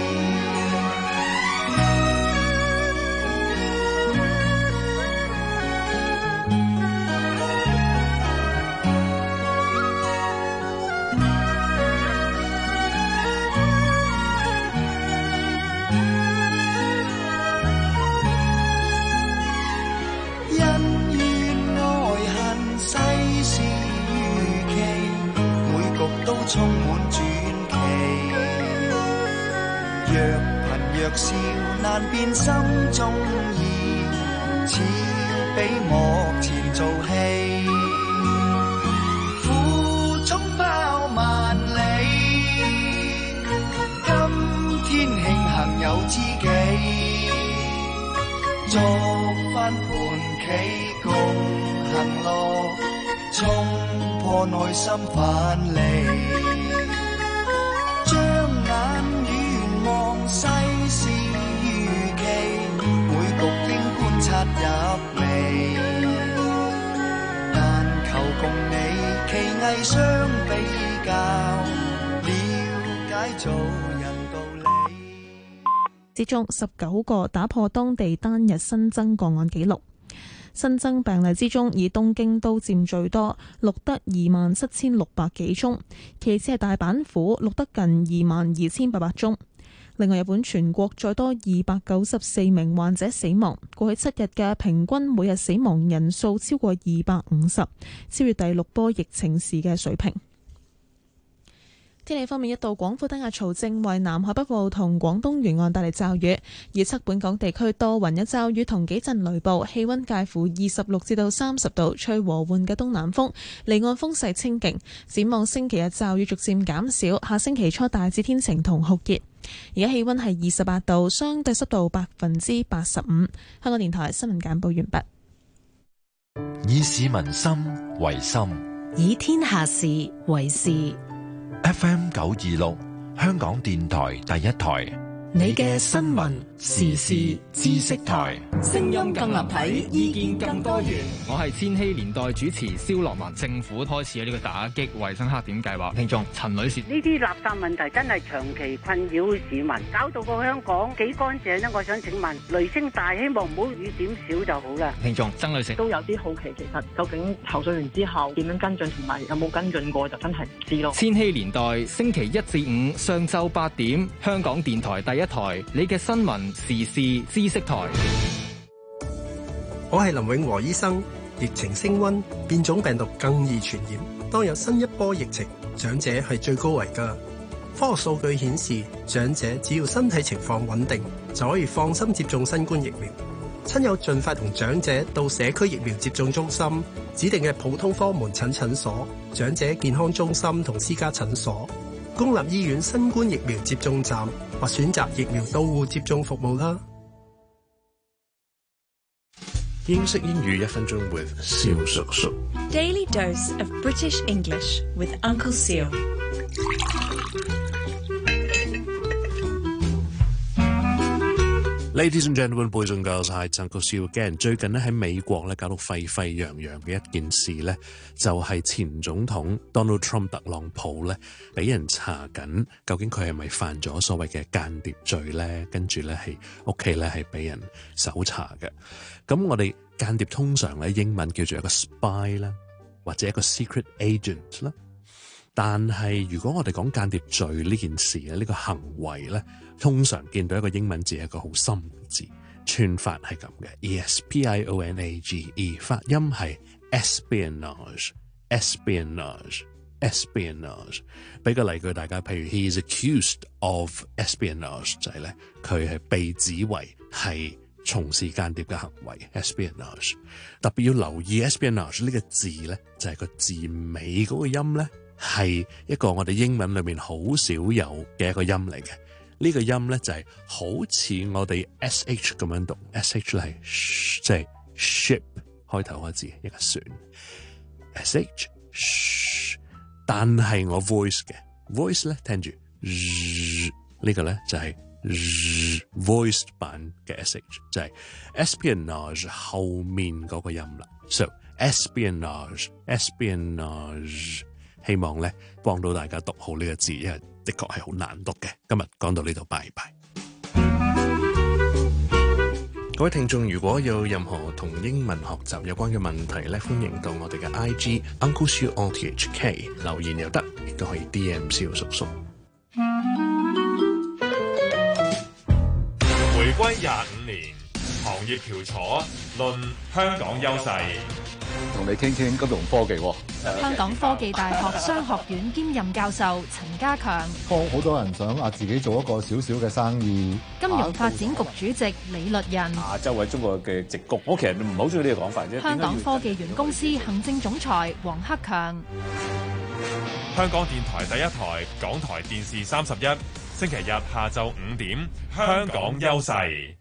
充滿傳奇，若貧若笑，難辨心中意，似比幕前做戲，苦中包萬里。今天慶幸有知己，作翻盤棋共行樂，衝破內心藩籬，將眼遠望世事如棋，每局應觀察入微，但求共你棋藝相比較，了解做人道理。 之中十九個打破當地單日新增個案紀錄。新增病例之中，以東京都佔最多，錄得二萬七千六百幾宗，其次係大阪府錄得近二萬二千八百宗。另外，日本全國再多二百九十四名患者死亡，過去七日嘅平均每日死亡人數超過二百五十，超越第六波疫情時嘅水平。天氣方面，一道廣闊低壓槽正為南海北部同廣東沿岸帶嚟驟雨，預測本港地區多雲有驟雨同幾陣雷暴，氣溫介乎二十六至到三十度，吹和緩嘅東南風，離岸風勢清勁。展望星期日驟雨逐漸減少，下星期初大致天晴同酷熱。而家氣溫係二十八度，相對濕度百分之八十五。香港電台新聞簡報完畢。 以市民心為心， 以天下事為事。 F M 九二六，香港電台第一台， 你嘅新聞時事知識台， 聲音更立體，意見更多元。我係千禧年代主持蕭樂文。政府開始咗呢個打擊衛生黑點計劃。聽眾陳女士， 呢啲垃圾問題真係長期困擾市民，搞到個香港幾乾淨呢？我想請問，雷聲大，希望唔好雨點少就好啦。 聽眾曾女士都有啲好奇，其實究竟投訴完之後點樣跟進，同埋有冇跟進過，就真係唔知咯。 千禧年代星期一至五上晝八點，香港電台第一台，你嘅新聞時事知識台。 我係林永和醫生。疫情升溫，變種病毒更易傳染。當有新一波疫情，長者係最高危㗎。科學數據顯示，長者只要身體情況穩定，就可以放心接種新冠疫苗。親友盡快同長者到社區疫苗接種中心、指定嘅普通科門診診所、長者健康中心同私家診所、公立醫院新冠疫苗接種站或選擇疫苗到戶接種服務啦。 英式英語一分鐘 with 蕭叔叔。 Daily dose of British English with Uncle Seal。 Ladies and gentlemen, boys and girls, hi, it's Uncle Seal again。最近咧喺美國咧搞到沸沸揚揚嘅一件事咧，就係前總統 Donald Trump 特朗普咧俾人查緊，究竟佢係咪犯咗所謂嘅間諜罪咧？跟住咧係屋企咧係俾人搜查嘅。咁我哋間諜通常咧英文叫做一個 spy 啦，或者一個 secret agent 啦。但係如果我哋講間諜罪呢件事咧，呢個行為咧，通常見到一個英文字係一個好深嘅字，串法係咁嘅 E S P I O N A G E， 發音係 espionage espionage espionage。俾個例句大家，譬如 He is accused of espionage， 就係咧佢係被指為係從事間諜嘅行為 espionage。特別要留意 espionage 呢個字咧，就係個字尾嗰個音咧係一個我哋英文裏面好少有嘅一個音嚟嘅。呢個音咧就係好似我哋 S H 咁樣讀 ，S H 咧係即係 ship 開頭個字一個船 ，S H， 但係我 voice 嘅 voice 咧聽住，呢個咧就係 voiced 版嘅 S H， 就係 espionage 後面嗰個音啦。So espionage espionage， 希望咧幫到大家讀好呢個字，因為的確係好難讀嘅。今日講到呢度，拜拜。各位聽眾，如果有任何同英文學習有關嘅問題咧，歡迎到我哋嘅 I G Uncle Siu R T H K 留言又得，亦都可以 D M 蕭叔叔。 回歸廿五年，行業翹楚論香港優勢， 同你傾傾金融科技。 香港科技大學商學院兼任教授陳家強， 好多人想啊自己做一個小小嘅生意。 金融發展局主席李律仁， 亞洲喺中國嘅矽谷，我其實唔好中意呢個講法啫。 香港科技園公司行政總裁黃克強， 香港電台第一台，港台電視三十一，星期日下晝五點，香港優勢。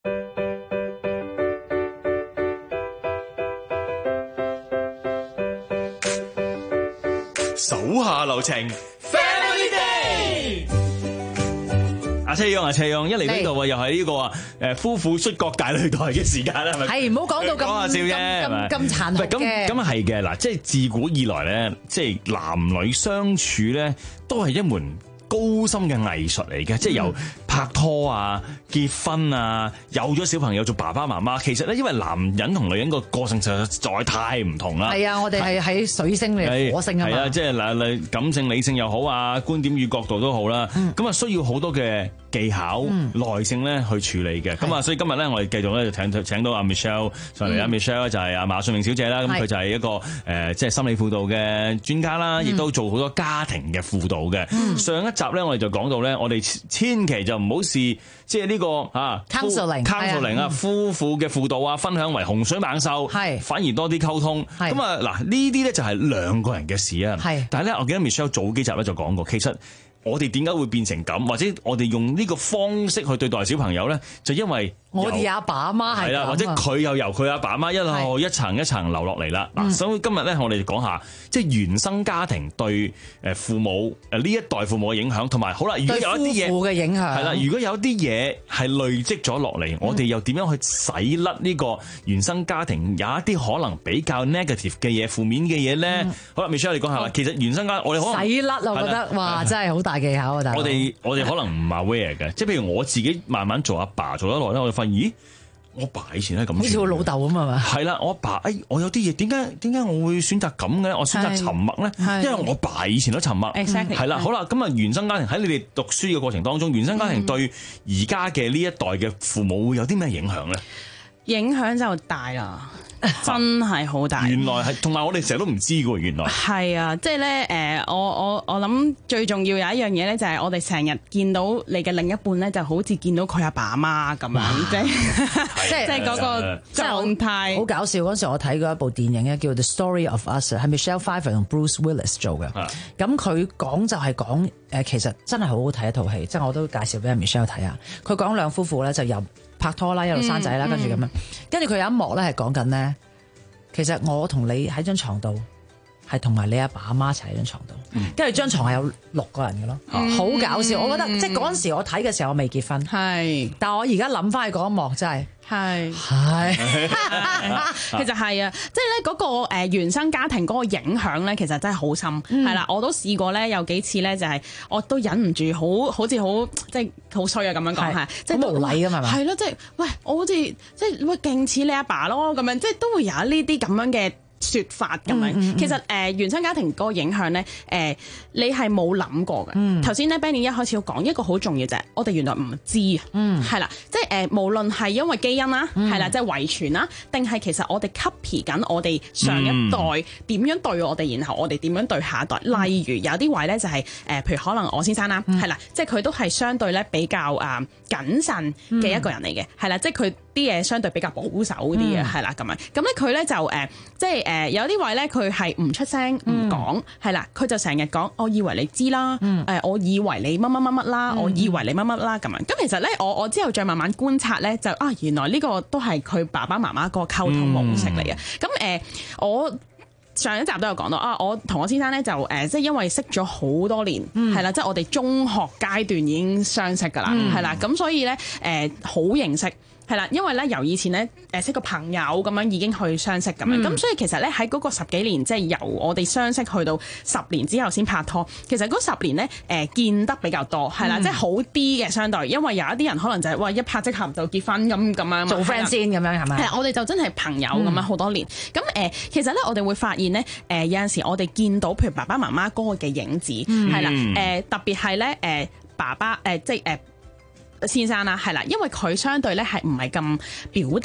手下留情 ，Family Day。阿車陽，阿車陽，一嚟呢度啊，又係呢個啊，誒夫婦摔角大擂台嘅時間啦，係咪？ 係，唔好講到咁講下笑啫， 咁咁殘酷嘅。 咁咁係嘅，嗱，即係自古以來咧，即係男女相處咧，都係一門高深嘅藝術嚟嘅，即係由拍拖啊、結婚啊、有咗小朋友做爸爸媽媽，其實咧，因為男人同女人個個性實在太唔同啦。 係啊，我哋係喺水星嚟火星啊嘛。 係啊，即係嗱，你感性理性又好啊，觀點與角度都好啦。咁啊，需要好多嘅技巧、耐性咧去處理嘅。咁啊，所以今日咧，我哋繼續咧就請請到阿 Michelle 上嚟啦。Michelle 就係阿馬信榮小姐啦。咁佢就係一個誒，即係心理輔導嘅專家啦，亦都做好多家庭嘅輔導嘅。上一集咧，我哋就講到咧，我哋千祈就唔好視即係呢個啊 counseling counseling 啊，夫婦嘅輔導啊，分享為洪水猛獸，係反而多啲溝通。咁啊嗱，呢啲咧就係兩個人嘅事啊。係，但係咧，我記得 Michelle 早幾集咧就講過，其實我哋點解會變成咁，或者我哋用呢個方式去對待小朋友咧，就因為我哋阿爸阿媽係啦，或者佢又由佢阿爸阿媽一路一層一層流落嚟啦。嗱，所以今日咧，我哋講下即係原生家庭對誒父母誒呢一代父母嘅影響，同埋好啦，如果有一啲嘢嘅影響係啦，如果有啲嘢係累積咗落嚟，我哋又點樣去洗甩呢個原生家庭有一啲可能比較 negative 嘅嘢、負面嘅嘢咧？好啦 ，Michelle 你講下啦。其實原生家我哋可能洗甩，我覺得哇，真係好大技巧啊！大佬， 我哋我哋可能唔 aware 嘅，即係譬如我自己慢慢做阿爸做得耐咧，我就發現咦。我爸以前係咁， 好似我老豆咁啊嘛。 係啦，我爸，誒，我有啲嘢點解點解我會選擇咁嘅？我選擇沉默咧，因為我爸以前都沉默。 Exactly， 係啦，好啦，咁啊，原生家庭喺你哋讀書嘅過程當中，原生家庭對而家嘅呢一代嘅父母會有啲咩影響咧？ 影響就大啦。真係好大， 原來係，同埋我哋成日都唔知嘅喎，原來係啊，即係咧誒，我我我諗最重要有一樣嘢咧，就係我哋成日見到你嘅另一半咧，就好似見到佢阿爸阿媽咁樣，即係即係即係嗰個狀態。 好搞笑嗰陣時，我睇過一部電影咧，叫《The Story of Us》，係 Michelle Pfeiffer 同 Bruce Willis 做嘅。咁佢講就係講誒，其實真係好好睇一套戲，即係我都介紹俾阿 Michelle 睇下。佢講兩夫婦咧就由拍拖啦，一路生仔啦，跟住咁樣，跟住佢有一幕咧係講緊咧，其實我同你喺張床度，係同埋你阿爸阿媽一齊喺張床度，跟住張床係有六個人嘅咯，好、嗯、搞笑。我覺得、嗯、即係嗰陣時我睇嘅時候我未結婚，係，但係我而家諗翻去嗰一幕真係。 係係， 其實係啊，即係咧嗰個誒原生家庭嗰個影響咧，其實真係好深，係啦、嗯，我都試過咧，有幾次咧就係我都忍唔住，好好似好即係好衰啊咁樣講係，即係無禮㗎嘛， 係咯，即係喂，我好似即係喂勁似你阿爸咯咁樣，即係都會有呢啲咁樣嘅說法咁樣，嗯嗯嗯其實誒、呃、原生家庭嗰個影響咧，誒、呃、你係冇諗過嘅。頭先咧 Benny 一開始要講一個好重要就係，我哋原來唔知啊，係、嗯、啦，即係誒、呃、無論係因為基因啦，係、嗯、啦，即係遺傳啦，定係其實我哋 copy 緊我哋上一代點樣對我哋，然後我哋點樣對下一代。嗯、例如有啲位咧就係、是、誒、呃，譬如可能我先生啦，係、嗯、啦，即係佢都係相對咧比較誒謹慎嘅一個人嚟嘅，係、嗯、啦，即係佢啲嘢相對比較保守啲嘅，係、嗯、啦咁樣。咁咧佢咧就誒、呃、即係。誒、呃、有啲位咧，佢係唔出聲唔講，係、嗯、啦，佢就成日講，我以為你知啦，誒、嗯呃，我以為你乜乜乜乜啦，我以為你乜乜啦咁樣。咁其實咧，我我之後再慢慢觀察咧，就啊，原來呢個都係佢爸爸媽媽個溝通模式嚟嘅。咁、嗯、誒、呃，我上一集都有講到啊，我同我先生咧就誒、呃，即係因為識咗好多年，係、嗯、啦，即係我哋中學階段已經相識噶啦，係、嗯、啦，咁所以咧誒，好、呃、認識。係啦，因為咧由以前咧誒識個朋友咁樣已經去相識咁樣，咁、嗯、所以其實咧喺嗰個十幾年，即係由我哋相識去到十年之後先拍拖，其實嗰十年咧誒、呃、見得比較多，係啦、嗯，即係好啲嘅相對，因為有一啲人可能就係、是、哇一拍即合就結婚咁咁樣， 做 friend 先咁樣係咪？ 係我哋就真係朋友咁樣好多年。咁、嗯、誒、呃、其實咧我哋會發現咧誒、呃、有陣時我哋見到譬如爸爸媽媽嗰個嘅影子，係、嗯、啦誒、呃、特別係咧誒爸爸誒、呃、即係誒。呃先生啦，係啦，因為佢相對咧係唔係咁表達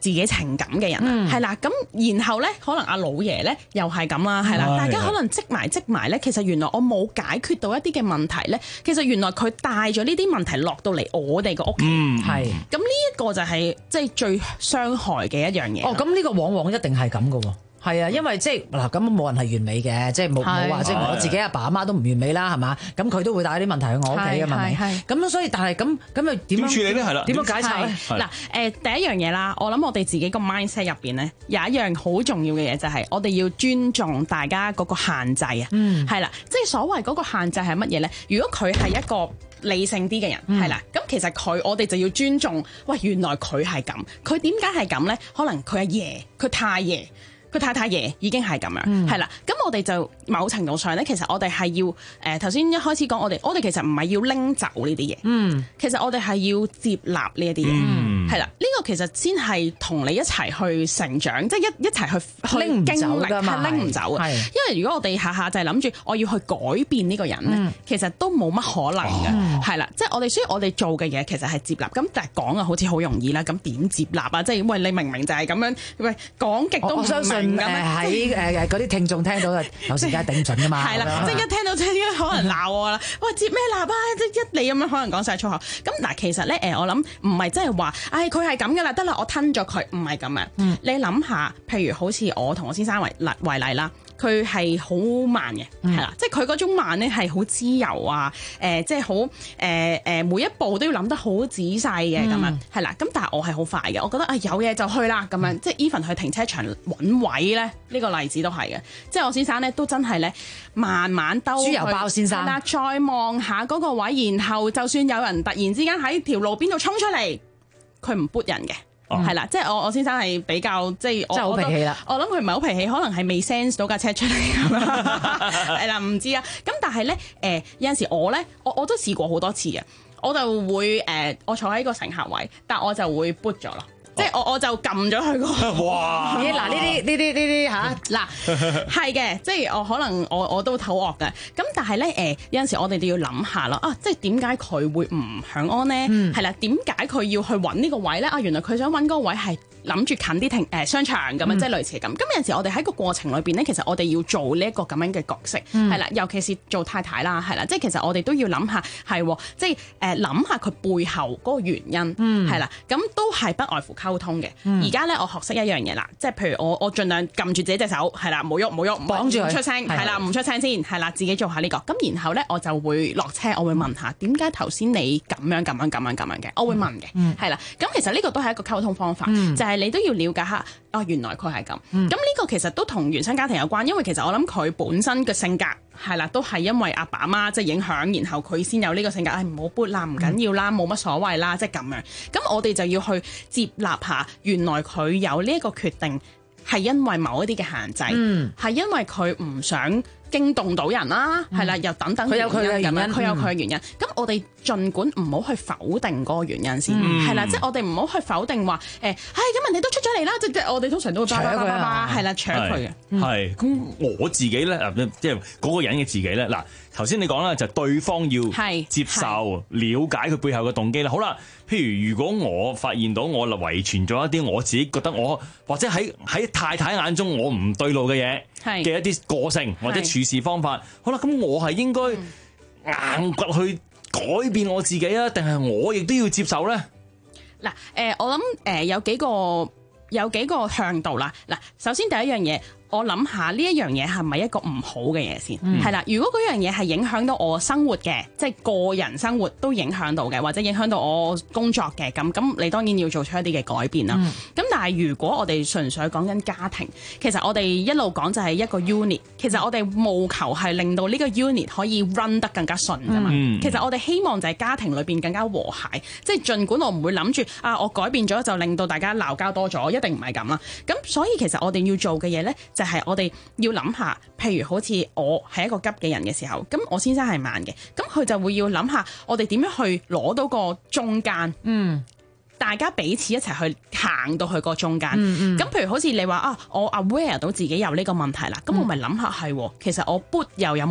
自己情感嘅人，係啦、嗯，咁然後咧，可能阿老爺咧又係咁啦，係啦，大家可能積埋積埋咧，其實原來我冇解決到一啲嘅問題咧，其實原來佢帶咗呢啲問題落到嚟我哋個屋企，係、嗯，咁呢一個就係即係最傷害嘅一樣嘢。 哦，咁呢個往往一定係咁噶喎。係啊，因為即係嗱，咁冇人係完美嘅，即係冇冇話即係我自己阿爸阿媽都唔完美啦，係嘛？咁佢都會帶啲問題去我屋企嘅，係咪？咁所以但係咁咁又點樣處理咧？係啦，點樣解拆咧？ 嗱，誒第一樣嘢啦，我諗我哋自己個 mindset 入邊咧有一樣好重要嘅嘢，就係我哋要尊重大家嗰個限制啊，嗯，係啦，即係所謂嗰個限制係乜嘢咧？如果佢係一個理性啲嘅人，係啦、嗯，咁其實佢我哋就要尊重，喂，原來佢係咁，佢點解係咁咧？可能佢阿爺，佢太爺。佢太太爺已經係咁樣，係啦、嗯。咁我哋就某程度上咧，其實我哋係要誒頭先一開始講，我哋我哋其實唔係要拎走呢啲嘢，嗯，其實我哋係要接納呢一啲嘢，係啦、嗯。呢、這個其實先係同你一齊去成長，即係一一齊去拎唔走㗎嘛，拎唔走嘅。因為如果我哋下下就係諗住我要去改變呢個人咧，嗯、其實都冇乜可能嘅，係啦、哦。即係我哋所以我哋做嘅嘢其實係接納。咁但係講啊，好似好容易啦。咁點接納啊？即係喂，你明明就係咁樣，喂講極都唔明。誒喺誒嗰啲聽眾聽到嘅有時間頂唔準噶嘛，係啦，即係一聽到即係可能鬧我啦，喂接咩鬧啊？即一你咁樣可能講晒粗口。咁嗱，其實咧誒，我諗唔係真係話，唉佢係咁噶啦，得啦，我吞咗佢，唔係咁樣。嗯、你諗下，譬如好似我同我先生為例為例啦。佢係好慢嘅，係啦、嗯，即係佢嗰種慢咧係好自由啊，誒、呃，即係好誒誒，每一步都要諗得好仔細嘅咁樣，係啦。咁但係我係好快嘅，我覺得啊有嘢就去啦咁樣，即係 even 去停車場揾位咧，呢、呢個例子都係嘅。即係我先生咧都真係咧慢慢兜豬油包先生，再望下嗰個位，然後就算有人突然之間喺條路邊度衝出嚟，佢唔撥人嘅。係啦、嗯，即係我我先生係比較即係我真係好脾氣啦。我諗佢唔係好脾氣，可能係未 sense 到架車出嚟咁啦。係啦，唔知啊。咁但係咧，誒、呃、有陣時我咧，我我都試過好多次嘅，我就會誒、呃，我坐喺個乘客位，但我就會撥咗咯。即係我我就撳咗佢個哇！嗱呢啲呢啲呢啲嚇嗱係嘅，即係我可能我我都肚惡嘅。咁但係咧誒有陣時我哋都要諗下啦啊！即係點解佢會唔響安咧？係啦、嗯，點解佢要去揾呢個位咧？啊，原來佢想揾嗰個位係諗住近啲停誒商場咁樣，即係類似咁。咁有陣時我哋喺個過程裏邊咧，其實我哋要做呢一個咁樣嘅角色係啦、嗯，尤其是做太太啦，係啦，即係其實我哋都要諗下係即係誒諗下佢背後嗰個原因係啦，咁、嗯、都係不外乎溝通嘅。而家咧，我學識一樣嘢啦，即係譬如我我盡量撳住自己隻手，係啦，冇喐冇喐，綁住唔出聲，係啦，唔出聲先，係啦，自己做下呢、這個。咁然後咧，我就會落車，我會問下點解頭先你咁樣咁樣咁樣咁樣嘅，我會問嘅，係啦、嗯。咁其實呢個都係一個溝通方法，嗯、就係你都要了解下，哦，原來佢係咁。咁呢、嗯、個其實都同原生家庭有關，因為其實我諗佢本身嘅性格係啦，都係因為阿爸阿媽即係影響，然後佢先有呢個性格。唉、哎，唔好撥啦，唔緊要啦，冇乜所謂啦，即係咁樣。咁我哋就要去接納下。原來佢有呢一個決定係因為某一啲嘅限制，係、嗯、因為佢唔想驚動到人啦，係啦、嗯，又等等佢有佢嘅原因，佢有佢嘅原因。咁、嗯、我哋儘管唔好去否定嗰個原因先，係啦、嗯，即係我哋唔好去否定話誒，唉、欸，咁人哋都出咗嚟啦，即係我哋通常都會搶佢啊，係啦，搶佢嘅。 係咁，我自己咧，即係嗰個人嘅自己咧，嗱。頭先你講啦，就對方要接受、了解佢背後嘅動機啦。好啦，譬如如果我發現到我遺傳咗一啲我自己覺得我或者喺喺太太眼中我唔對路嘅嘢嘅一啲個性或者處事方法，好啦，咁我係應該硬骨去改變我自己啊，定係我亦都要接受咧？ 嗱，誒，我諗誒有幾個有幾個向度啦。嗱，首先第一樣嘢。我諗下呢一樣嘢係咪一個唔好嘅嘢先？係啦、嗯，如果嗰樣嘢係影響到我生活嘅，即係個人生活都影響到嘅，或者影響到我工作嘅，咁咁你當然要做出一啲嘅改變啦。咁、嗯、但係如果我哋純粹講緊家庭，其實我哋一路講就係一個 unit， 其實我哋務求係令到呢個 unit 可以 run 得更加順㗎嘛。嗯、其實我哋希望就係家庭裏邊更加和諧，即係儘管我唔會諗住啊，我改變咗就令到大家鬧交多咗，一定唔係咁啦。咁所以其實我哋要做嘅嘢咧，就係我哋要諗下，譬如好似我係一個急嘅人嘅時候，咁我先生係慢嘅，咁佢就會要諗下，我哋點樣去攞到個中間，嗯，大家彼此一齊去行到去個中間，嗯嗯，咁譬如好似你話啊，我 aware 到自己有呢個問題啦，咁我咪諗下係，其實我 boot 又有冇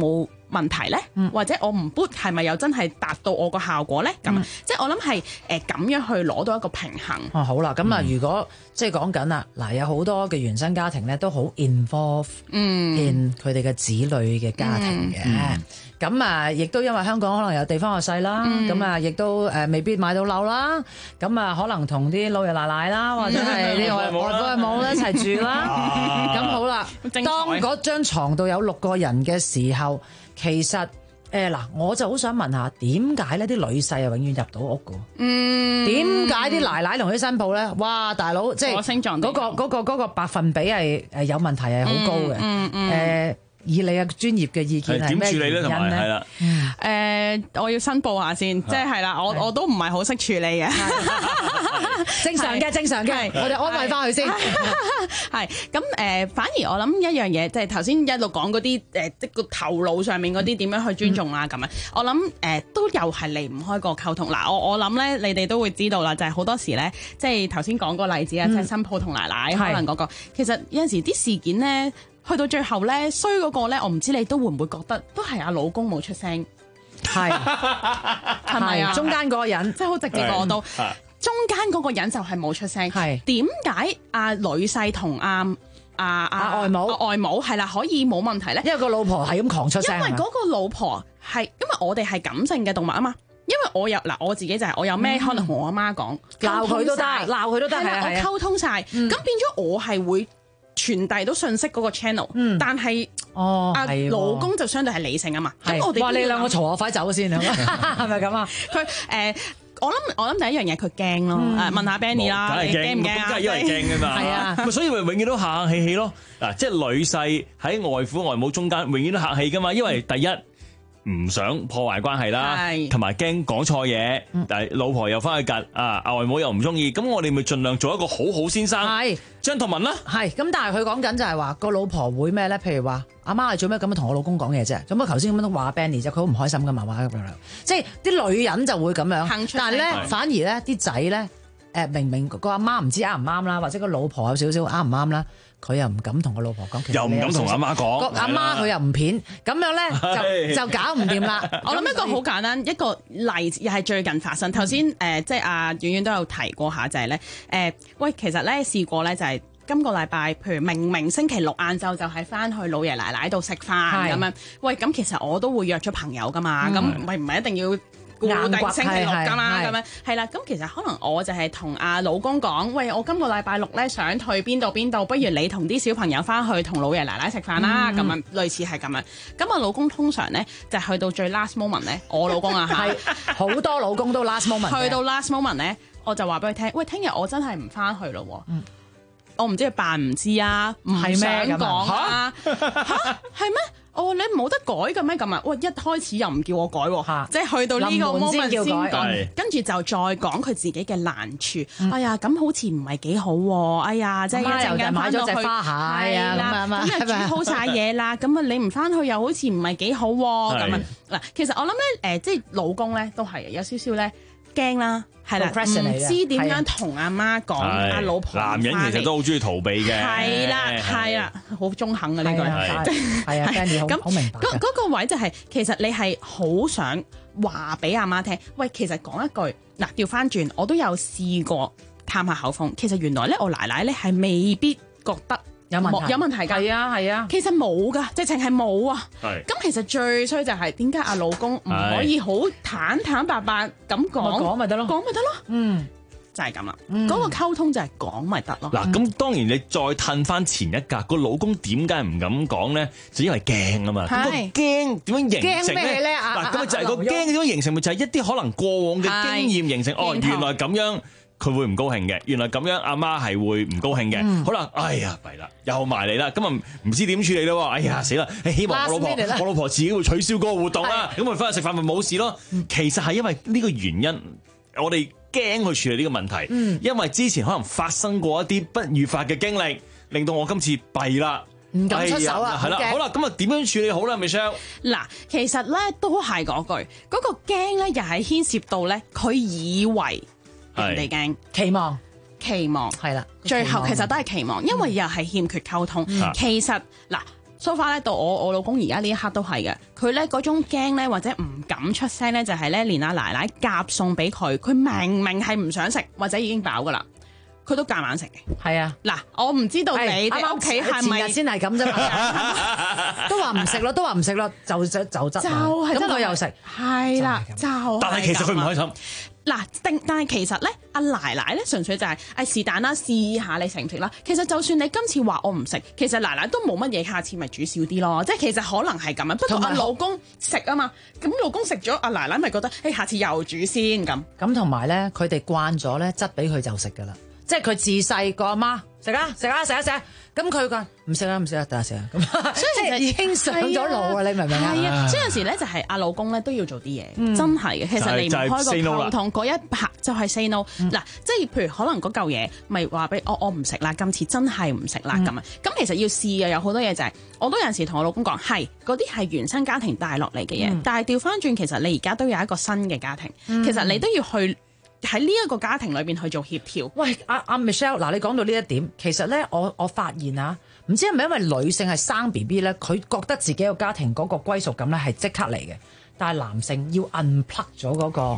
問題咧？ 嗯、 或者我唔 boot 係咪又真係達到我個效果咧？咁、嗯、即係我諗係誒咁樣去攞到一個平衡。 哦，好啦，咁啊，如果即係講緊啦，嗱，有好多嘅原生家庭咧都好 involve in 佢哋嘅子女嘅家庭嘅。咁啊，亦都因為香港可能有地方又細啦，咁啊、嗯，亦都誒未必買到樓啦，咁啊，可能同啲老爺奶奶啦，或者係啲外外父外母一齊住啦。咁好啦，當嗰張牀度有六個人嘅時候，其實誒嗱，我就好想問下，點解呢啲女婿啊永遠入到屋㗎？嗯，點解啲奶奶同啲新抱咧？哇，大佬，即係嗰個嗰個嗰個百分比係誒有問題係好高嘅。嗯嗯。誒。以你嘅專業嘅意見係咩原因咧？係啦， 誒，我要申報下先，即係係啦，我我都唔係好識處理嘅， 正常嘅，正常嘅，我哋安慰翻佢先。 係咁誒，反而我諗一樣嘢，即係頭先一路講嗰啲誒，即個頭腦上面嗰啲點樣去尊重啊咁樣，我諗誒都又係離唔開個溝通。嗱，我我諗咧，你哋都會知道啦，就係好多時咧，即係頭先講個例子啊，即係新抱同奶奶可能嗰個，其實有陣時啲事件咧。去到最後咧，衰嗰個咧，我唔知你都會唔會覺得都係阿老公冇出聲，係係咪啊？中間嗰個人即係好直接講到，中間嗰個人就係冇出聲。係點解阿女婿同阿阿阿外母外母係啦可以冇問題咧？ 因為個老婆係咁狂出聲。 因為嗰個老婆係因為我哋係感性嘅動物啊嘛。因為我有嗱我自己就係我有咩可能同我阿媽講， 鬧佢都得，鬧佢都得，係我溝通晒，咁變咗我係會傳遞到信息嗰個 channel，嗯、但係哦，阿老公就相對係理性啊嘛。咁我哋話你兩個嘈我快走先啊，係咪咁啊？ 佢誒、呃，我諗我諗第一樣嘢佢驚咯。誒、嗯，問下 Benny 啦， 你驚唔驚啊？梗係因為驚㗎嘛。係啊，所以咪永遠都客客氣氣咯。嗱，即係女婿喺外父外母中間，永遠都客氣㗎嘛。因為第一。唔想破壞關係啦，同埋驚講錯嘢，但係老婆又翻去吉啊，外母又唔中意，咁我哋咪盡量做一個好好先生。係張同文啦， 係咁，但係佢講緊就係話個老婆會咩咧？譬如話阿媽係做咩咁樣同我老公講嘢啫？咁啊頭先咁樣都話阿 Benny 啫，佢好唔開心噶嘛，話咁樣，即係啲女人就會咁樣，但係咧反而咧啲仔咧誒明明個阿媽唔知啱唔啱啦，或者個老婆有少少啱唔啱啦。佢又唔敢同個老婆講， 又唔敢同阿媽講， 個阿媽佢又唔片，咁樣咧就就搞唔掂啦。 我諗一個好簡單一個例子，又係最近發生。頭先誒，即係阿婉婉都有提過下，就係咧誒，喂，其實咧試過咧就係今個禮拜，譬如明明星期六晏晝就係翻去老爺奶奶度食飯咁樣，喂，咁其實我都會約咗朋友噶嘛，咁喂唔係一定要固定星期六㗎嘛，咁樣係啦。咁其實可能我就係同阿老公講，喂，我今個禮拜六咧想去邊度邊度，不如你同啲小朋友翻去同老爺奶奶食飯啦。咁樣類似係咁樣。咁我老公通常咧就去到最 last moment 咧，我老公啊係好多老公都 last moment， 去到 last moment 咧，我就話俾佢聽，喂，聽日我真係唔翻去咯。嗯，我唔知佢扮唔知啊，唔想講啊，嚇係咩？哦，你冇得改嘅咩咁啊？喂，一開始又唔叫我改喎，即係去到呢個 moment 先講，跟住就再講佢自己嘅難處。哎呀，咁好似唔係幾好喎。哎呀，即係一陣間買咗隻花蟹啊，咁又煮好晒嘢啦。咁啊，你唔翻去又好似唔係幾好喎。咁啊，嗱，其實我諗咧，誒，即係老公咧都係有少少咧驚啦。係啦，唔知點樣同阿媽講，阿老婆。 男人其實都好中意逃避嘅。 係啦，係啦，好中肯嘅呢個人。 係啊，咁好明白。 嗰嗰個位就係，其實你係好想話俾阿媽聽，喂，其實講一句，嗱，調翻轉，我都有試過探下口風。其實原來咧，我奶奶咧係未必覺得有問題， 有問題㗎。 係啊，係啊。 其實冇㗎，直情係冇啊。係。咁其實最衰就係點解阿老公唔可以好坦坦白白咁講？ 講咪得咯， 講咪得咯。嗯，就係咁啦。嗰個溝通就係講咪得咯。 嗱，咁當然你再褪翻前一格，個老公點解唔敢講咧？就因為驚啊嘛。咁個驚點樣形成咧？嗱，咁就係個驚點樣形成，咪就係一啲可能過往嘅經驗形成。哦，原來咁樣。佢會唔高興嘅，原來咁樣阿媽係會唔高興嘅。嗯、好啦，哎呀弊啦，又埋嚟啦，咁啊唔知點處理咯。哎呀死啦！希望我老婆我老婆自己會取消嗰個活動啦，咁我翻去食飯咪冇事咯。嗯、其實係因為呢個原因，我哋驚去處理呢個問題，嗯、因為之前可能發生過一啲不愉快嘅經歷，令到我今次弊啦， 唔敢出手啊。 係啦，好啦，咁啊點樣處理好咧 ，Michelle？ 嗱，其實咧都係嗰句，嗰、嗰個驚咧又係牽涉到咧，佢以為。人哋驚期望， 期望係啦， 最後其實都係期望，因為又係欠缺溝通。嗯、其實嗱，so far 咧到我我老公而家呢一刻都係嘅， 佢咧嗰種驚咧或者唔敢出聲咧，就係咧連阿奶奶夾餸俾佢，佢明明係唔想食或者已經飽噶啦。佢都夾硬食嘅， 係啊！ 嗱，我唔知道你哋屋企係咪前日先係咁啫嘛，都話唔食咯，都話唔食咯，就就就執， 就係咁佢又食， 係啦，就係。 但係其實佢唔開心。 嗱，定但係其實咧，阿奶奶咧純粹就係誒是但啦，試下你食唔食啦。其實就算你今次話我唔食，其實奶奶都冇乜嘢，下次咪煮少啲咯。即係其實可能係咁樣。不過阿老公食啊嘛，咁老公食咗，阿奶奶咪覺得誒下次又煮先咁。 咁同埋咧，佢哋慣咗咧，執俾佢就食噶啦。即係佢自細個阿媽食啊食啊食啊食啊，咁佢個唔食啊唔食啊，得啊食啊咁，所以其實已經上咗腦啊！你明唔明啊？ 係啊，所以有時咧就係阿老公咧都要做啲嘢，真係嘅。其實你唔開個溝通嗰一拍就係 say no。嗱，即係譬如可能嗰嚿嘢咪話俾我，我唔食啦，今次真係唔食啦咁啊。咁其實要試啊，有好多嘢就係我都有陣時同我老公講，係嗰啲係原生家庭帶落嚟嘅嘢，但係調翻轉，其實你而家都有一個新嘅家庭，其實你都要去。喺呢一個家庭裏邊去做協調。 喂，阿、啊、阿、啊、Michelle， 嗱，你講到呢一點，其實咧，我我發現啊，唔知係咪因為女性係生 B B 咧，佢覺得自己個家庭嗰個歸屬感咧係即刻嚟嘅，但係男性要 unplug 咗嗰個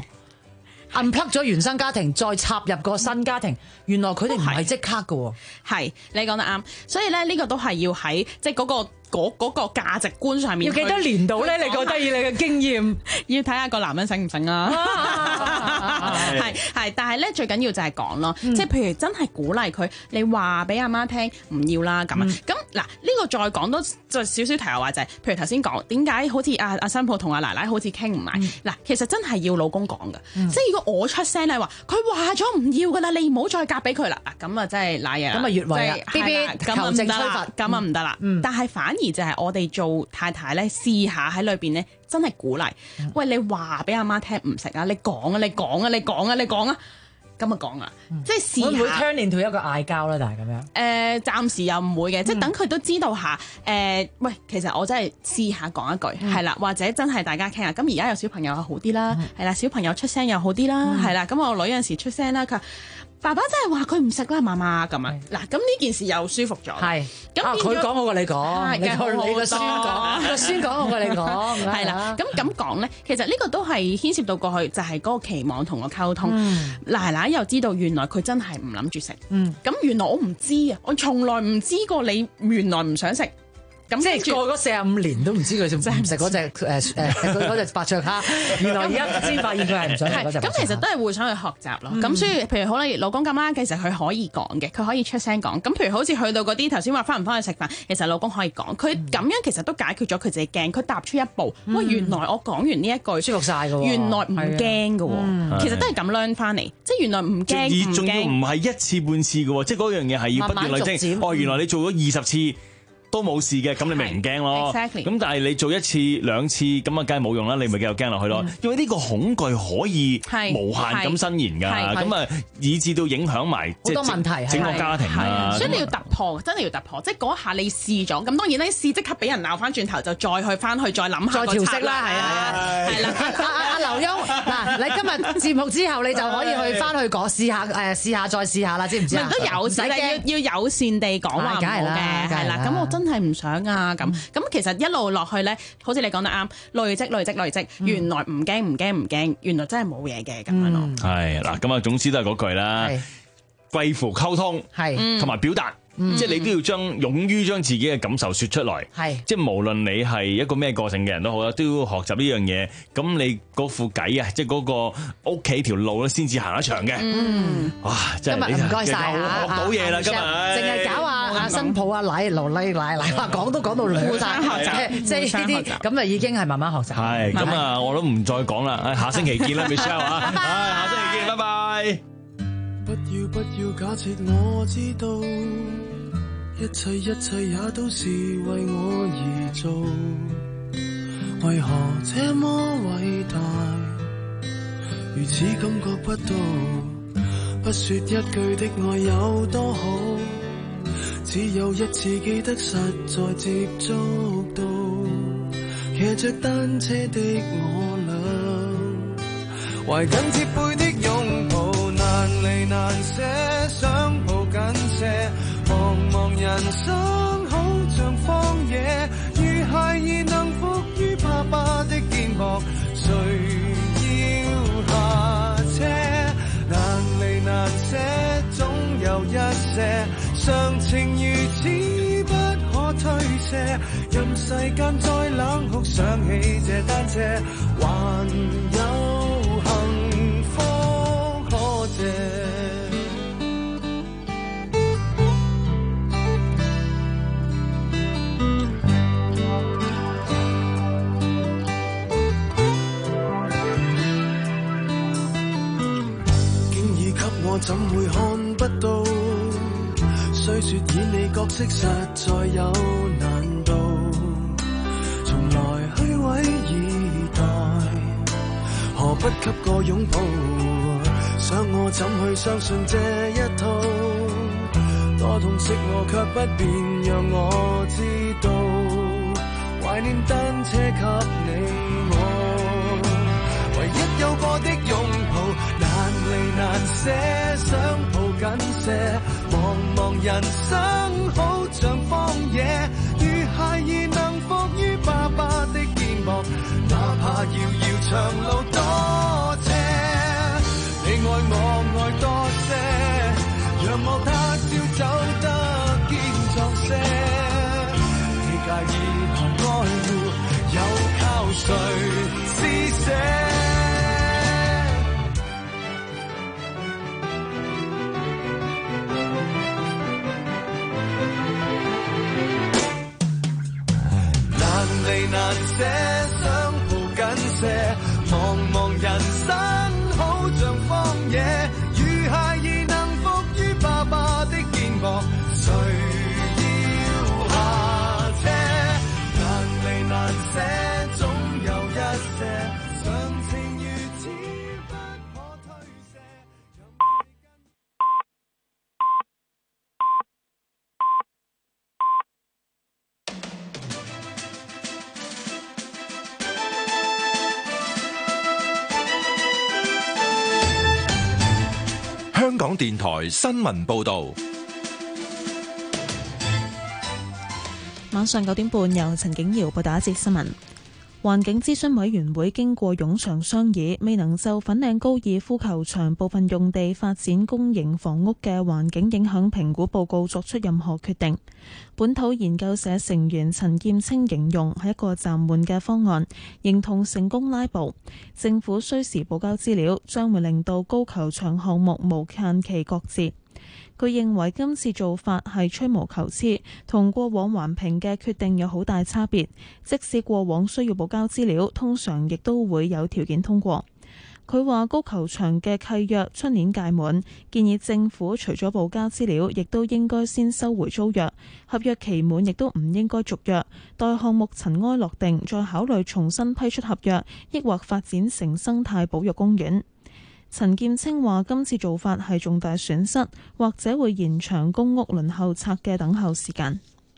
unplug 咗原生家庭，再插入個新家庭，原來佢哋唔係即刻㗎喎。 係，你講得啱，所以咧呢個都係要喺即係嗰個。嗰嗰個價值觀上面要幾多年到咧？你覺得以你嘅經驗， 要睇下個男人醒唔醒啊？係係，但係咧最緊要就係講咯，即係譬如真係鼓勵佢，你話俾阿媽聽唔要啦咁啊。咁嗱呢個再講多就少少題外話就係，譬如頭先講點解好似阿阿新抱同阿奶奶好似傾唔埋嗱，其實真係要老公講㗎。即係如果我出聲咧話，佢話咗唔要㗎啦，你唔好再夾俾佢啦。咁啊真係賴嘢， 咁啊越位啦，B B 咁啊唔得啦，咁啊唔得啦。但係反而就係我哋做太太咧，試下喺裏邊咧，真係鼓勵。嗯、喂，你話俾阿媽聽唔食啊？你講啊！你講啊！你講啊！你講啊！咁啊講啊！嗯、即係試下。 會唔會 turn into一個嗌交咧？但係咁樣。誒、 呃，暫時又唔會嘅，嗯、即係等佢都知道下。誒、呃，喂，其實我真係試下講一句，係啦、嗯，或者真係大家傾下。咁而家有小朋友又好啲啦，係啦、嗯，小朋友出聲又好啲啦，係啦、嗯。咁我女有陣時出聲啦，佢。爸爸真係話佢唔食啦，媽媽咁啊！嗱，咁呢件事又舒服咗。係，咁佢講好過你講，你個你個孫講，個孫講好過你講，係啦。咁咁講咧，其實呢個都係牽涉到過去，就係嗰個期望同個溝通。奶奶又知道原來佢真係唔諗住食。嗯，咁原來我唔知啊，我從來唔知過你原來唔想食。咁即係過咗四十五年都唔知佢仲唔食嗰隻誒誒嗰隻白灼蝦，原來而家先發現佢係唔想食嗰隻。 咁其實都係互相去學習咯。咁、嗯、所以譬如可能老公咁啦，其實佢可以講嘅，佢可以出聲講。咁譬如好似去到嗰啲頭先話翻唔翻去食飯，其實老公可以講。佢咁樣其實都解決咗佢自己驚，佢踏出一步。嗯、喂，原來我講完呢一句舒服晒㗎喎，原來唔驚㗎喎。嗯、其實都係咁 learn 翻嚟，即係原來唔驚唔驚。 仲要唔係一次半次㗎喎，即係嗰樣嘢係要不斷累積。哦，原來你做咗二十次。都冇事嘅，咁你咪唔驚咯。咁、exactly. 但係你做一次兩次，咁啊梗係冇用啦，你咪繼續驚落去咯。嗯、因為呢個恐懼可以無限咁伸延㗎，咁啊以至到影響埋好多問題，整個家庭啊。 所以你要突破，真係要突破。即係嗰一下你試咗，咁當然咧試即刻俾人鬧翻轉頭，就再去翻去再諗下個策略。係啊係啊， 阿阿阿劉墉嗱，你今日節目之後，你就可以去翻去講試下誒試下再試下啦，知唔知啊？ 都有時要要友善地講話唔好嘅，係啦。咁我真係唔想啊咁咁，其實一路落去咧，好似你講得啱，累積累積累積，原來唔驚唔驚唔驚，原來真係冇嘢嘅咁樣咯。係嗱，咁啊，總之都係嗰句啦，貴乎溝通，係同埋表達。嗯、即係你都要將勇於將自己嘅感受說出來，係即係無論你係一個咩個性嘅人都好啦，都要學習呢樣嘢。咁你嗰副計啊，即係嗰個屋企條路咧，先至行得長嘅。嗯，哇！真係唔該晒啊，學到嘢啦，今日淨係搞啊阿新抱啊奶勞奶奶奶話講都講到兩餐學習，即係呢啲咁啊已經係慢慢學習。 係咁啊，我都唔再講啦，下星期見啦，Michelle 啊，下星期見，拜拜。 不要不要假設我知道，一切一切也都是為我而做，為何這麼偉大，如此感覺不到，不說一句的愛有多好，只有一次記得實在接觸到，騎着單車的我倆，懷緊貼背的擁抱，難離難捨，想抱緊些，茫茫人生好像荒野，如孩兒能伏於爸爸有一些，常情如此不可推卸。任世間再冷酷，想起這單車，還有幸福可借。我怎會看不到？雖說演你角色實在有難度，從來虛偽以待，何不給個擁抱？想我怎去相信這一套？多痛惜我卻不便讓我知道，懷念單車給你我，唯一有過的擁抱。難離難捨，想抱緊些，茫茫人生好像荒野，如孩兒能伏於爸爸的肩膊，哪怕遙遙長路多斜，你愛我愛多些，讓我他朝走得堅壯些，你介意何愛護，又靠誰施捨？難捨，想抱緊些，茫茫人生好像荒野，如孩兒能伏於爸爸的肩膊，誰要下車？難離難捨，總有一些，常情如此不可推卸。 香港電台新聞報道， 晚上九點半由陳景瑤報道一節新聞。環境諮詢委員會經過冗長商議，未能就粉嶺高爾夫球場部分用地發展公營房屋嘅環境影響評估報告作出任何決定。本土研究社成員陳劍青形容係一個暫緩嘅方案，認同成功拉布。政府需時補交資料，將會令到高球場項目無限期擱置。佢認為今次做法係吹毛求疵，同過往環評嘅決定有好大差別。即使過往需要補交資料，通常亦都會有條件通過。佢話高球場嘅契約出年屆滿，建議政府除咗補交資料，亦都應該先收回租約，合約期滿亦都唔應該續約，待項目塵埃落定再考慮重新批出合約，抑或發展成生態保育公園。陳劍青話今次做法係重大損失，或者會延長公屋輪候冊嘅等候時間。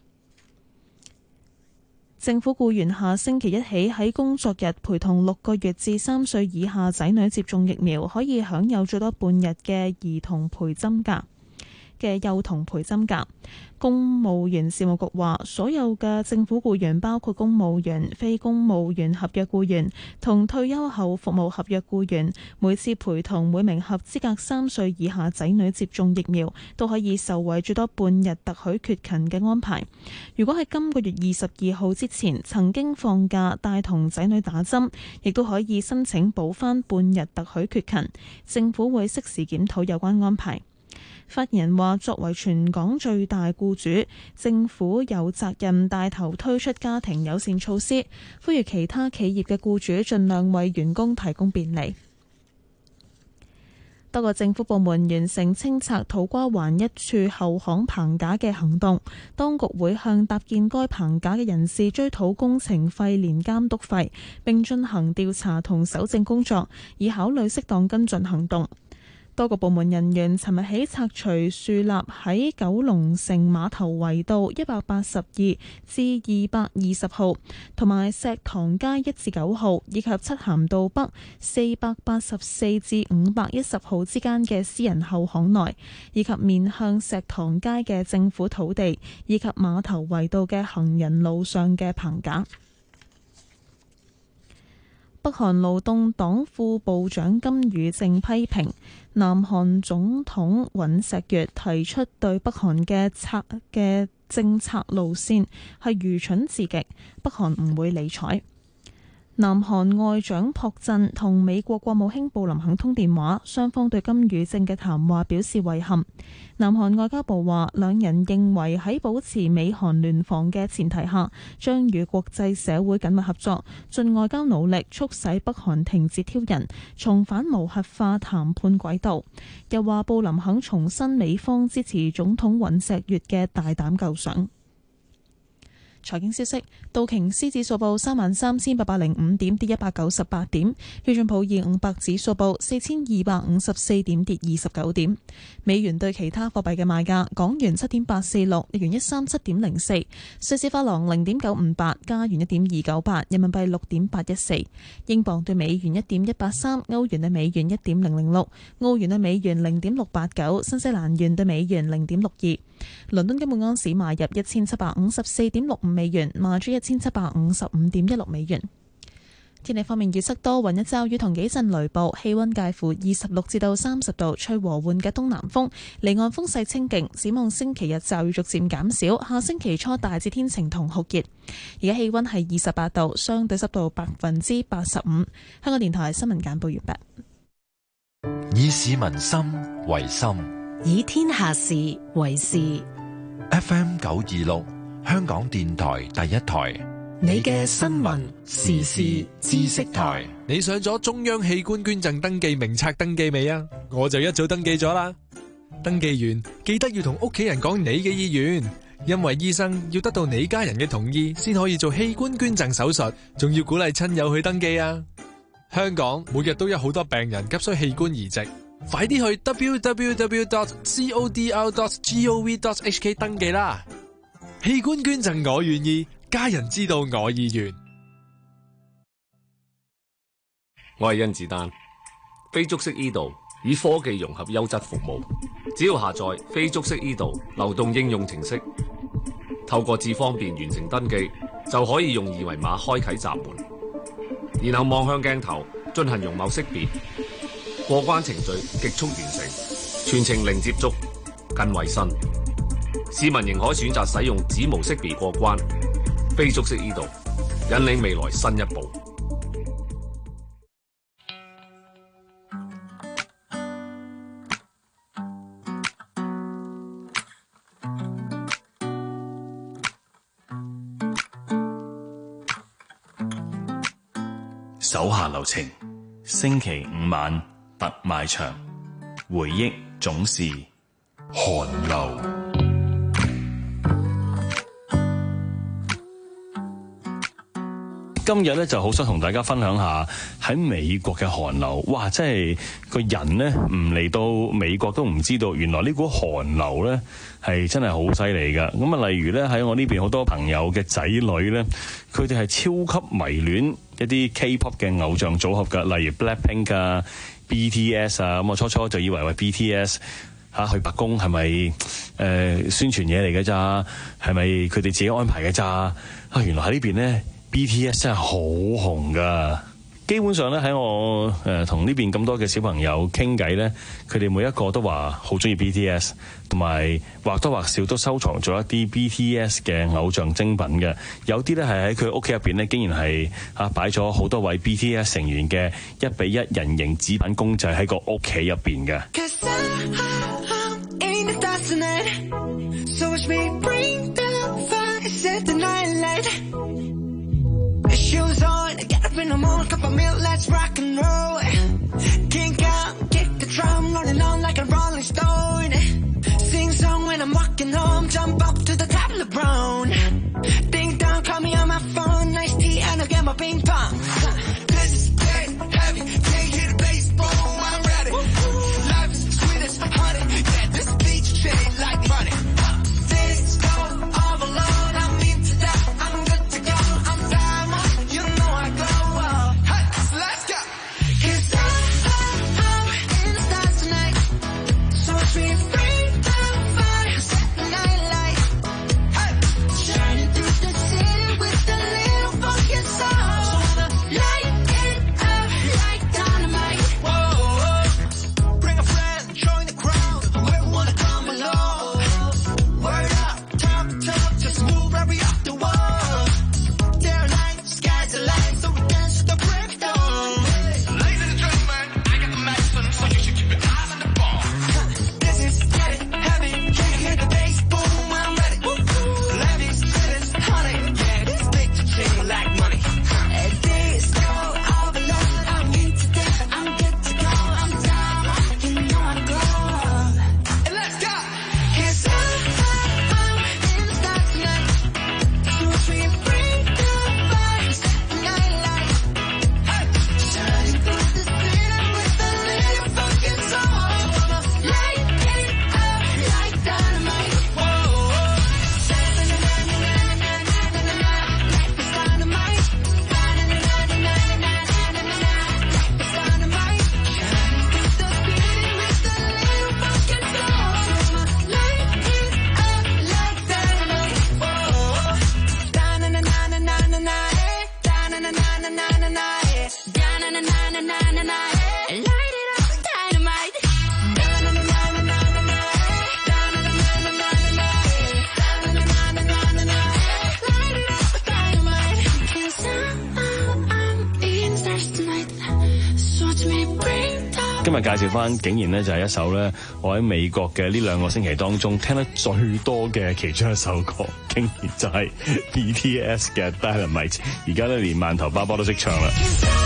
政府僱員下星期一起喺工作日陪同六個月至三歲以下仔女接種疫苗，可以享有最多半日嘅兒童陪針假嘅幼童陪針假。公務員事務局話，所有嘅政府僱員，包括公務員、非公務員合約僱員同退休後服務合約僱員，每次陪同每名合資格三歲以下仔女接種疫苗，都可以受惠最多半日特許缺勤嘅安排。如果喺今個月二十二號之前曾經放假帶同仔女打針，亦都可以申請補返半日特許缺勤。政府會適時檢討有關安排。發言人話，作為全港最大僱主，政府有責任帶頭推出家庭友善措施，呼籲其他企業嘅僱主盡量為員工提供便利。多個政府部門完成清拆土瓜灣一處後巷棚架嘅行動，當局會向搭建該棚架嘅人士追討工程費連監督費，並進行調查同搜證工作，以考慮適當跟進行動。多個部門人員尋日起拆除樹立喺九龍城碼頭圍道一百八十二至二百二十號，同埋石塘街一至九號，以及漆咸道北四百八十四至五百一十號之間嘅私人後巷內，以及面向石塘街嘅政府土地，以及碼頭圍道嘅行人路上嘅棚架。 北韓勞動黨副部長金宇正批評南韓總統尹錫悅提出對北韓嘅策嘅政策路線係愚蠢至極，北韓唔會理睬。南韓外長朴振同美國國務卿布林肯通電話，雙方對金與正嘅談話表示遺憾。南韓外交部話，兩人認為喺保持美韓聯防嘅前提下，將與國際社會緊密合作，盡外交努力促使北韓停止挑釁，重返無核化談判軌道。又話布林肯重申美方支持總統尹錫悅嘅大膽構想。財經消息，道瓊斯指數報三萬三千八百零五點，跌一百九十八點；標準普爾五百指數報四千二百五十四點，跌二十九點。美元對其他貨幣嘅賣價：港元七點八四六，日元一三七點零四，瑞士法郎零點九五八，加元一點二九八，人民幣六點八一四，英鎊對美元一點一八三，歐元對美元一點零零六，澳元對美元零點六八九，新西蘭元對美元零點六二。倫敦金每盎司買入一千七百五十四點六五美元，賣出一千七百五十五點一六美元。天氣方面預測多雲，有驟雨同幾陣雷暴，氣溫介乎二十六至到三十度，吹和緩嘅東南風，離岸風勢清勁。展望星期日驟雨逐漸減少，下星期初大致天晴同酷熱。而家氣溫係二十八度，相對濕度百分之八十五。香港電台新聞簡報完畢。以市民心為心， 以天下事為事。 F M 九二六，香港電台第一台。 你嘅新聞時事知識台。 你上咗中央器官捐贈登記名冊登記未啊？我就一早登記咗啦。登記完記得要同屋企人講你嘅意願，因為醫生要得到你家人嘅同意先可以做器官捐贈手術，仲要鼓勵親友去登記啊。香港每日都有好多病人急需器官移植，快啲去 w w w dot codr dot gov dot h k 登記啦。器官捐贈我願意，家人知道我意願。 我係甄子丹，非觸式 e 道以科技融合優質服務，只要下載非觸式 e 道流動應用程式，透過智方便完成登記，就可以用二維碼開啟閘門，然後望向鏡頭進行容貌識別，過關程序極速完成，全程零接觸，更衛生。市民仍可選擇使用指模識別過關。非觸式 e 道引領未來新一步。 手下留情，星期五晚特賣場，回憶總是寒流。今日咧就好想同大家分享下喺美國嘅寒流，哇！真係個人呢唔嚟到美國都唔知道，原來呢股寒流呢係真係好犀利噶。咁啊，例如呢，喺我呢邊好多朋友嘅仔女呢，佢哋係超級迷戀一啲 K-pop 嘅偶像組合噶，例如 Blackpink 啊、B T S 啊。咁我初初就以為喂 B T S 吓去白宮係咪誒宣傳嘢嚟嘅咋？係咪佢哋自己安排嘅咋？啊，原來喺呢邊呢。B T S 真係好紅噶，基本上咧喺我誒同呢邊咁多嘅小朋友傾偈咧，佢哋每一個都話好中意 B T S， 同埋或多或少都收藏咗一啲 B T S 嘅偶像精品嘅。有啲咧係喺佢屋企入邊咧，竟然係啊擺咗好多位 B T S 成員嘅一比一人形紙品公仔喺個屋企入邊嘅。 Shoes on, get up in the morning, cup of milk, let's rock and roll. Kink out, kick the drum, rolling on like a rolling stone. Sing song when I'm walking home, jump up to the top of the brown. Ding dong, call me on my phone, nice tea, and I'll get my ping pong. This is dead heavy, can't hit a baseball, I'm ready. Life is sweet as honey, yeah, this beach shade like money. This go all alone, I'm into that, I'm good to go, I'm diamond, you know I glow up. Hey, let's go. 'Cause I'm in the stars tonight. 日介紹翻，竟然咧就係一首咧我喺美國嘅呢兩個星期當中聽得最多嘅其中一首歌，竟然就係 B T S 嘅 Dynamite， 而家咧連饅頭包包都識唱啦。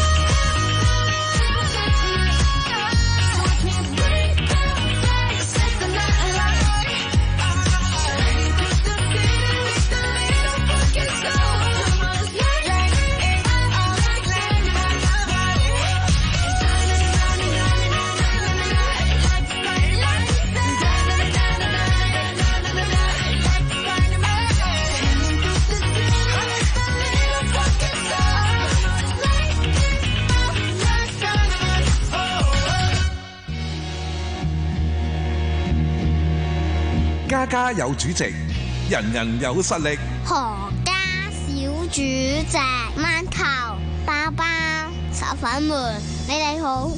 家家有主席，人人有實力。 何家小主席，饅頭包包炒粉們，你哋好。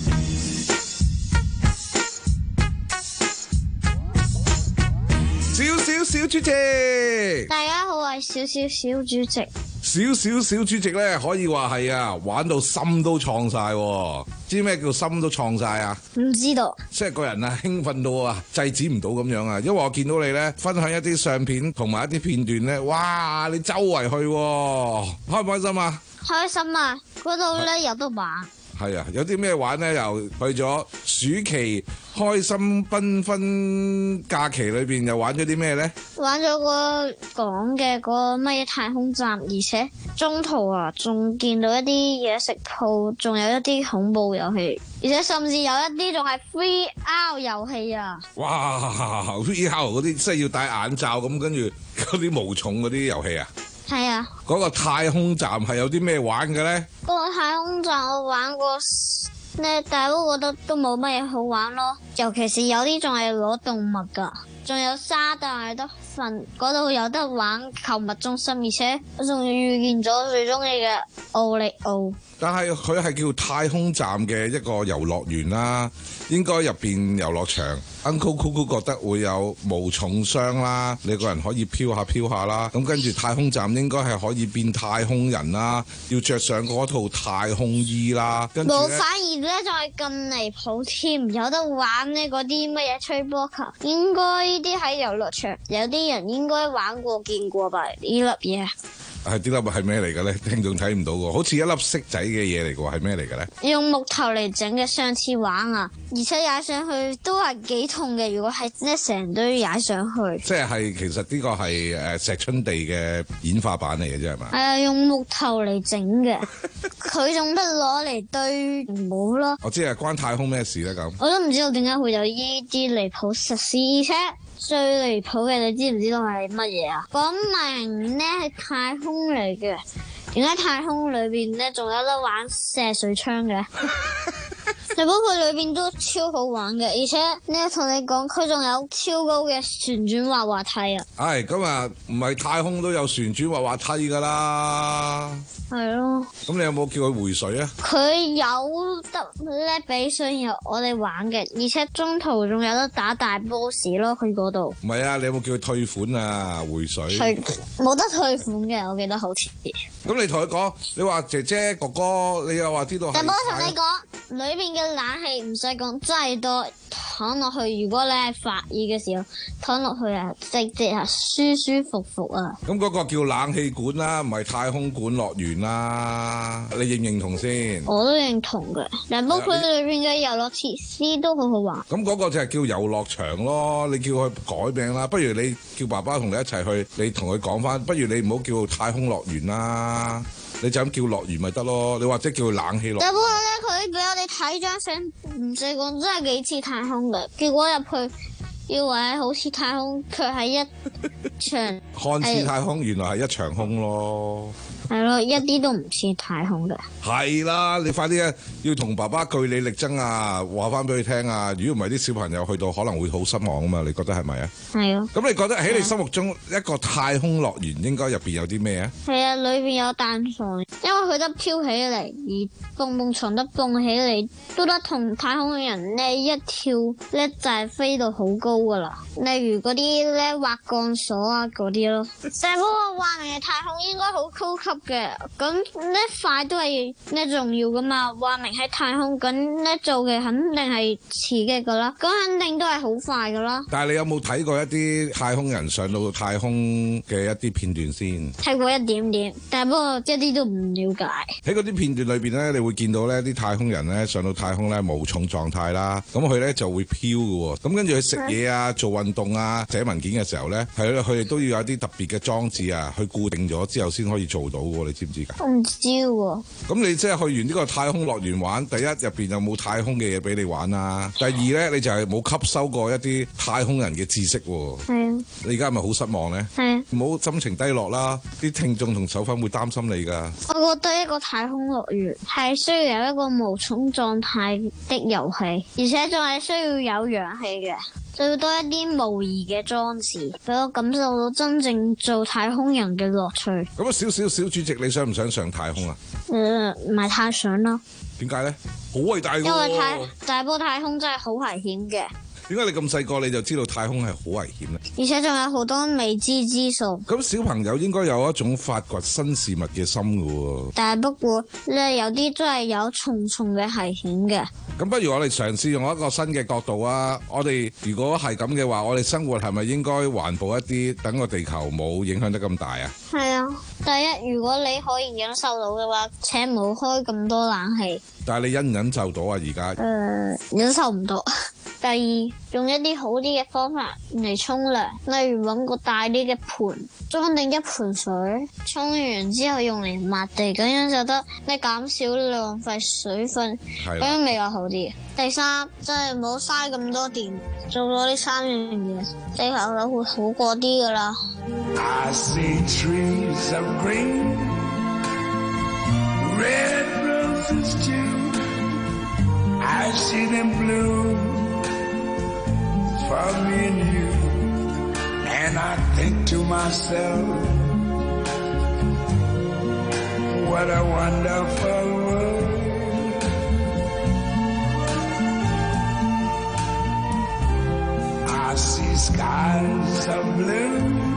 小小小主席， 大家好，我係小小小主席。 小小小主席咧，可以話係啊，玩到心都創晒。知咩叫心都創晒啊？ 唔知道。 即係個人啊，興奮到啊，制止唔到咁樣啊。因為我見到你咧，分享一啲相片同埋一啲片段咧，哇！你周圍去，開唔開心啊？ 開心啊！嗰度咧有得玩。 係啊，有啲咩玩咧？又去咗暑期開心繽紛假期裏邊，又玩咗啲咩咧？ 玩咗個講嘅嗰個乜嘢太空站，而且中途啊，仲見到一啲嘢食鋪，仲有一啲恐怖遊戲，而且甚至有一啲仲係 V R 遊戲啊！ 哇 ！V R 嗰啲即係要戴眼罩咁，跟住嗰啲無重嗰啲遊戲啊！ 係啊！ 嗰個太空站係有啲咩玩嘅咧？ 嗰個太空站我玩過咧，但係我覺得都冇乜嘢好玩咯。尤其是有啲仲係攞動物噶，仲有沙但係得瞓，嗰度有得玩購物中心，而且我仲遇見咗最中意嘅奧利奧。 但係佢係叫太空站嘅一個遊樂園啦，應該入邊遊樂場 Uncle Coco 覺得會有無重傷啦，你個人可以飄下飄下啦，咁跟住太空站應該係可以變太空人啦，要着上嗰套太空衣啦，跟住冇，反而咧仲係更離譜添，有得玩呢嗰啲乜嘢吹波球，應該呢啲喺遊樂場有啲人應該玩過見過吧？呢粒嘢係啲粒係咩嚟嘅咧？聽眾睇唔到喎，好似一粒色仔嘅嘢嚟嘅喎，係咩嚟嘅咧？ 用木頭嚟整嘅，上次玩啊，而且踩上去都係幾痛嘅。如果係咧成堆踩上去， 即係其實呢個係誒石春地嘅演化版嚟嘅啫，係嘛？ 係啊，用木頭嚟整嘅，佢仲得攞嚟堆帽咯。 我知係關太空咩事咧咁？ 我都唔知道點解會有呢啲離譜實施，而且最離譜嘅，你知唔知道係乜嘢啊？講明咧係太空嚟嘅，點解太空裏邊咧仲有得玩射水槍嘅？你包括裏邊都超好玩嘅，而且呢同你講，佢仲有超高嘅旋轉滑滑梯啊！ 唉，咁啊，唔係太空都有旋轉滑滑梯噶啦。 係咯。 咁你有冇叫佢回水啊？ 佢有得咧俾水然後我哋玩嘅，而且中途仲有得打大 boss 咯，佢嗰度。 唔係啊，你有冇叫佢退款啊？回水。 退冇得退款嘅，我記得好似。 咁你同佢講，你話姐姐哥哥，你又話知道。 但我同你講，裏邊嘅冷氣唔使講真係多，躺落去如果你係發熱嘅時候，躺落去啊，直接係舒舒服服啊。 咁嗰個叫冷氣館啦，唔係太空館樂園啦，你認唔認同先？ 我都認同嘅，但包括裏邊嘅遊樂設施都好好玩。 咁嗰個就係叫遊樂場咯，你叫佢改名啦，不如你叫爸爸同你一齊去，你同佢講翻，不如你唔好叫太空樂園啦。你就咁叫樂園咪得咯？你或者叫冷氣樂園。 但不過咧，佢俾我哋睇張相，唔使講真係幾似太空嘅。結果入去，以為好似太空，佢係一場看似太空，原來係一場空咯。 係咯，一啲都唔似太空嘅。 係啦，你快啲啊！要同爸爸據理力爭啊，話翻俾佢聽啊！如果唔係，啲小朋友去到可能會好失望啊嘛！你覺得係咪啊？ 係啊。 咁你覺得喺你心目中一個太空樂園應該入邊有啲咩啊？ 係啊，裏邊有彈床，因為佢得飄起嚟，而蹦蹦床得蹦起嚟，都得同太空嘅人呢一跳咧就係飛到好高噶啦，例如嗰啲咧滑降鎖啊嗰啲咯。但係不過話明係太空應該好高級嘅，咁咧快都係咧重要噶嘛。話明喺太空，咁咧做嘅肯定係刺激噶啦，咁肯定都係好快噶啦。 但係你有冇睇過一啲太空人上到太空嘅一啲片段先？ 睇過一點點，但係不過一啲都唔了解。 喺嗰啲片段裏邊咧，你會見到咧啲太空人咧上到太空咧無重狀態啦，咁佢咧就會飄嘅喎，咁跟住佢食嘢啊、做運動啊、寫文件嘅時候咧，係咯，佢哋都要有啲特別嘅裝置啊，去固定咗之後先可以做到嘅喎，你知唔知㗎？ 我唔知喎。 咁你即係去完呢個太空樂園玩，第一入邊有冇太空嘅嘢俾你玩啊？第二咧，你就係冇吸收過一啲太空人嘅知識喎。 係啊。 你而家係咪好失望咧？ 係啊。 唔好心情低落啦，啲聽眾同手粉會擔心你㗎。 我覺得一個太空樂園係需要有一個無重狀態的遊戲，而且仲係需要有氧氣嘅，就要多一啲模擬嘅裝置，俾我感受到真正做太空人嘅樂趣。 咁啊，少少小主席，你想唔想上太空啊？ 誒、呃，唔係太想咯。 點解咧？好偉大㗎喎！ 因為太大波太空真係好危險嘅。 點解你咁細個你就知道太空係好危險咧？ 而且仲有好多未知之數。 咁小朋友應該有一種發掘新事物嘅心㗎喎。 但係不過咧，有啲真係有重重嘅危險嘅。 咁不如我哋嘗試用一個新嘅角度啊！我哋如果係咁嘅話，我哋生活係咪應該環保一啲，等個地球冇影響得咁大啊？ 係啊，第一，如果你可以忍受到嘅話，請唔好開咁多冷氣。 但係你忍唔忍受到啊？而家誒，忍受唔到。第二，用一啲好啲嘅方法嚟沖涼，例如揾個大啲嘅盆，裝定一盆水，沖完之後用嚟抹地，咁樣就得，你減少浪費水分，咁樣比較好啲。第三，真係唔好嘥咁多電，做咗呢三樣嘢，地球就會好過啲噶啦。 I see trees of green, red roses too. I see them bloom for me and you, and I think to myself, what a wonderful world. I see skies of blue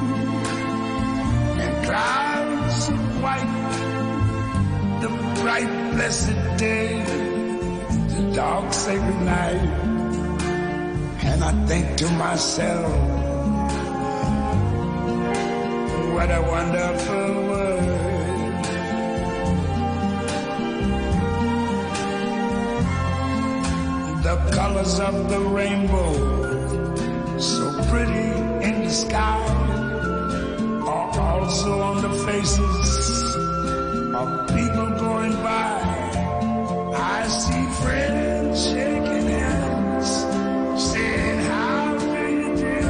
and clouds of white, the bright blessed day, the dark sacred night, and I think to myself, what a wonderful world. The colors of the rainbow, so pretty in the sky, are also on the faces of people going by. I see friends shaking hands, saying how do you do.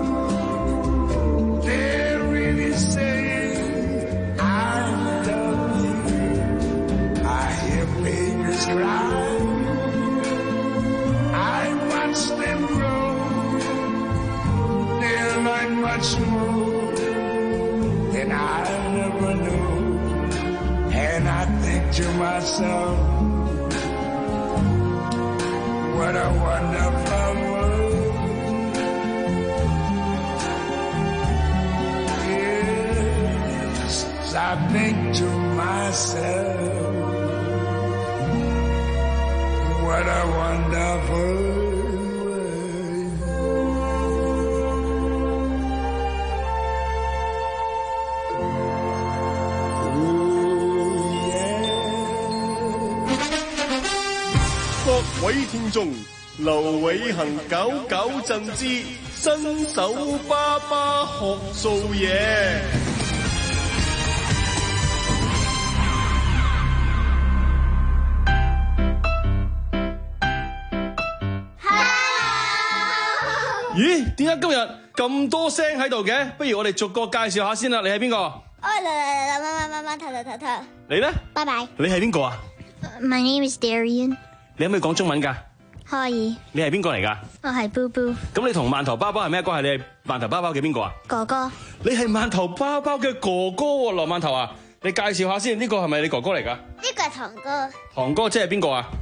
They're really saying I love you. I hear babies cry, I watch them grow. They'll learn much more than I ever knew. And I think to myself, what a wonderful world. Yes, I think to myself, what a wonderful world. Oh, 各位聽眾，劉偉恒搞搞震之新手爸爸學做嘢。咦？點解今日咁多聲喺度嘅？不如我哋逐個介紹下先啦。你係邊個？ 哦，嚟嚟嚟，慢慢慢慢，唞唞唞唞。 你咧？ 拜拜。 你係邊個啊 My name is Darian。 你可唔可以講中文㗎？ 可以。 你係邊個嚟㗎？ 我係 Boo Boo。咁你同饅頭包包係咩關係？你係饅頭包包嘅邊個啊？ 哥哥。 你係饅頭包包嘅哥哥喎，羅饅頭啊！你介紹下先，呢個係咪你哥哥嚟㗎？ 呢個係堂哥。 堂哥即係邊個啊？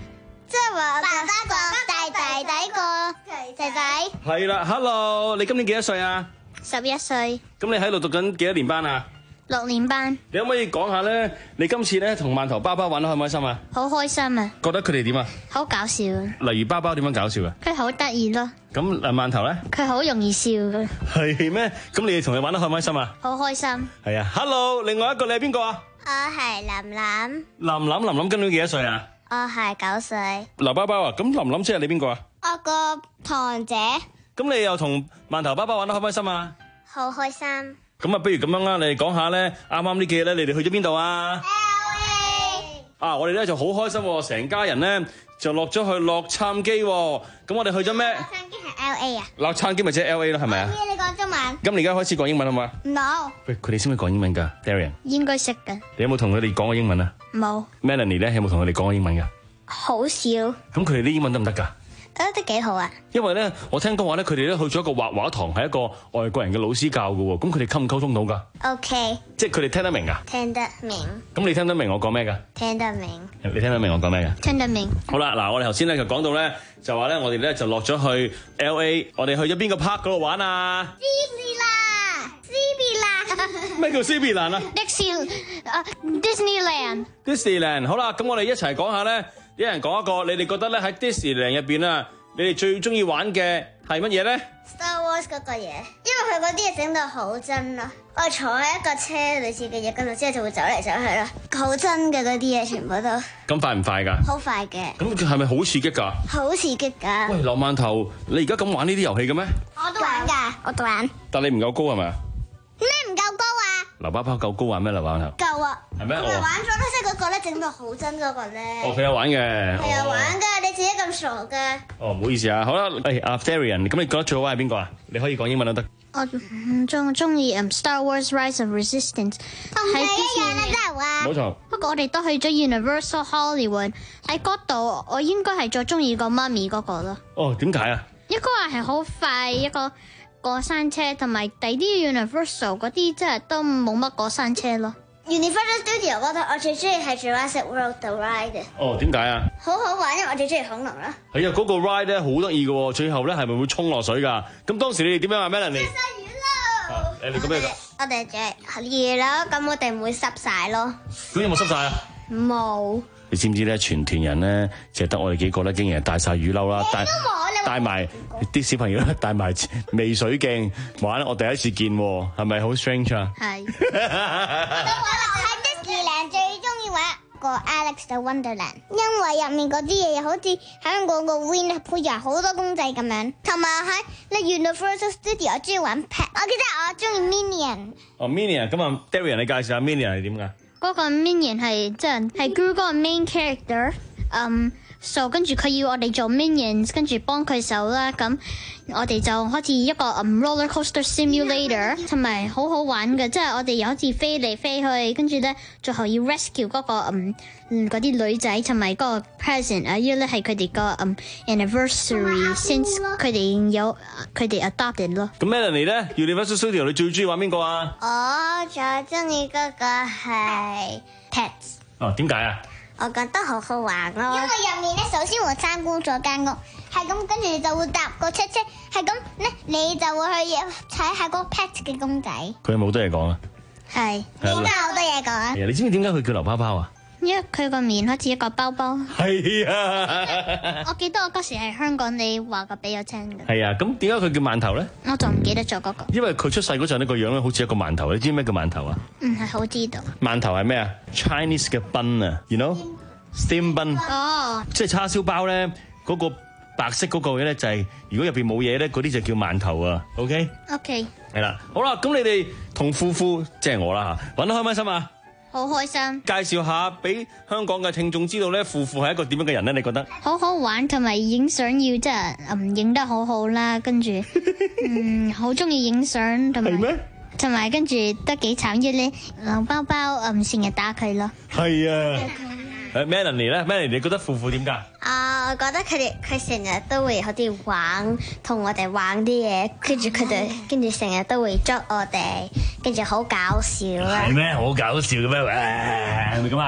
即係話爸爸個大弟弟個仔仔。 係啦 ，Hello，你今年幾多歲啊？ 十一歲。 咁你喺度讀緊幾多年班啊？ 六年班。 你可唔可以講下咧？你今次咧同饅頭包包玩得開唔開心啊？ 好開心啊！ 覺得佢哋點啊？ 好搞笑。 例如包包點樣搞笑啊？ 佢好得意咯。 咁誒饅頭咧？ 佢好容易笑嘅。 係咩？咁你哋同佢玩得開唔開心啊？ 好開心。 係啊 ，Hello，另外一個你係邊個啊？ 我係琳琳。 琳琳，琳琳今年幾多歲啊？ 我係九歲。 劉包包啊，咁琳琳即係你邊個啊？ 我個堂姐。 咁你又同饅頭包包玩得開唔開心啊？ 好開心。 咁啊，不如咁樣啦，你哋講下咧，啱啱呢幾日咧，你哋去咗邊度啊 ？L A。 啊，我哋咧就好開心喎，成家人咧就落咗去洛杉磯喎。咁我哋去咗咩？ 洛杉磯係 L A 啊？ 洛杉磯咪即係 L A 咯，係咪啊？ 你講中文。 咁你而家開始講英文好嘛 ？No。 喂，佢哋識唔識講英文㗎 ，Darian？ 應該識嘅。 你有冇同佢哋講過英文啊？ 冇。 Melanie 咧有冇同佢哋講過英文㗎？ 好少。 咁佢哋啲英文得唔得㗎？ 覺得都幾好啊！ 因為咧，我聽講話咧，佢哋咧去咗一個畫畫堂，係一個外國人嘅老師教嘅喎。咁佢哋溝唔溝通到㗎 ？OK。 即係佢哋聽得明㗎？ 聽得明。 咁你聽得明我講咩㗎？ 聽得明。 你聽得明我講咩㗎？ 聽得明。 好啦，嗱，我哋頭先咧就講到咧，就話咧，我哋咧就落咗去 L A， 我哋去咗邊個 park 嗰度玩啊？ 迪士尼啦， 咩叫斯比蘭啊？ 迪士啊 ，Disneyland。 Disneyland， 好啦，咁我哋一齊講下咧，一人講一個，你哋覺得咧喺 Disneyland 入邊啊，你哋最中意玩嘅係乜嘢咧 ？Star Wars 嗰個嘢，因為佢嗰啲嘢整到好真咯。我坐喺一個車類似嘅嘢，跟住之後就會走嚟走去啦，好真嘅嗰啲嘢全部都。 咁快唔快㗎？ 好快嘅。 咁佢係咪好刺激㗎？ 好刺激㗎。 喂，劉饅頭，你而家咁玩呢啲遊戲嘅咩？ 我都玩㗎，我都玩。 但你唔夠高係咪啊？ 咩唔夠高啊？ 劉包包夠高玩咩？劉饅頭夠啊！ 係咩？ 我咪玩咗咯，即係嗰個咧整到好真嗰個咧。 哦，佢有玩嘅。 係有玩㗎，你自己咁傻㗎。 哦，唔好意思啊，好啦，誒，阿 Darian，咁你覺得最好玩係邊個啊？你可以講英文都得。 我唔中中意《Star Wars Rise of Resistance》，係一樣啊，真係啊。 冇錯。 不過我哋都去咗 Universal Hollywood，喺嗰度我應該係最中意個媽咪嗰個咯。 哦，點解啊？ 一個係好快，一個過山車，同埋第啲 Universal 嗰啲真係都冇乜過山車咯。Universal Studio 嗰度我最中意係 Jurassic World The Ride。哦， 點解啊？ 好好玩，因為我最中意恐龍啦。 係啊，嗰個 ride 咧好得意嘅喎，最後咧係咪會衝落水㗎？咁當時你哋點樣啊 Melanie？誒，你講咩㗎？ 我哋就係魚咯，咁我哋唔會濕晒咯。 咁有冇濕晒啊？ 冇。 你知唔知咧？全團人咧，就係得我哋幾個咧，竟然係帶晒雨褸啦，帶帶埋啲小朋友咧，帶埋微水鏡玩。我第一次見，係咪好 strange 啊？ 係。我喺迪士尼最中意玩個 Alex 嘅 Wonderland，因為入面嗰啲嘢好似香港個 Winnie Pooh 好多公仔咁樣，同埋喺你 Universal Studio 我中意玩 Pet， 我記得我中意 Minion。 哦 Minion，咁啊 Darian 你介紹下 Minion 係點㗎？ 嗰個 Minion 係即係係 Google 個 main character，嗯。So 跟住佢要我哋做 minions， 跟住幫佢手啦。咁我哋就好似一個、um, roller coaster simulator， 同埋好好玩嘅，即係我哋又好似飛嚟飛去，跟住咧最後要 rescue 嗰、嗰個嗯嗰啲女仔，同埋嗰個 present 啊，因為咧係佢哋個嗯 anniversary，since 佢哋有佢哋 adopted 咯。 咁 Melanie 咧 ，Universal Studio 你最中意玩邊個啊？ 我最中意嗰個係 Pets。 哦，點解啊？ 我覺得好好玩咯，因為入面咧，首先會參觀咗間屋，係咁，跟住你就會搭個車車，係咁咧，你就會去踩下個 pet 嘅公仔。佢有冇好多嘢講啊？係，點解好多嘢講啊？ 你知唔知點解佢叫劉包包啊？ 因為佢個面好似一個包包。 係啊！ 我記得我嗰時係香港，你話過俾我聽嘅。 係啊，咁點解佢叫饅頭咧？ 我就唔記得咗嗰個。 因為佢出世嗰陣呢個樣咧，好似一個饅頭。你知咩叫饅頭啊？ 唔係好知道。 饅頭係咩啊 ？Chinese 嘅 bun 啊 ，you know？Steam bun， 哦， 即係叉燒包咧，嗰個白色嗰個嘅咧就係，如果入邊冇嘢咧，嗰啲就叫饅頭啊。OK？OK。係啦，好啦，咁你哋同夫婦即係我啦嚇，玩得開唔開心啊？ 好開心。介紹下俾香港嘅聽眾知道咧，夫婦係一個點樣嘅人咧？你覺得？ 好好玩，同埋影相要即係嗯影得好好啦，跟住嗯好中意影相，同埋係咩？同埋跟住都幾慘嘅咧，劉包包嗯成日打佢咯。 係啊。誒 Melanie 咧 ，Melanie 你覺得夫婦點㗎？ 啊，我覺得佢哋佢成日都會好啲玩，同我哋玩啲嘢，跟住佢哋跟住成日都會捉我哋，跟住好搞笑啦。 係咩？好搞笑嘅咩？係咪咁啊？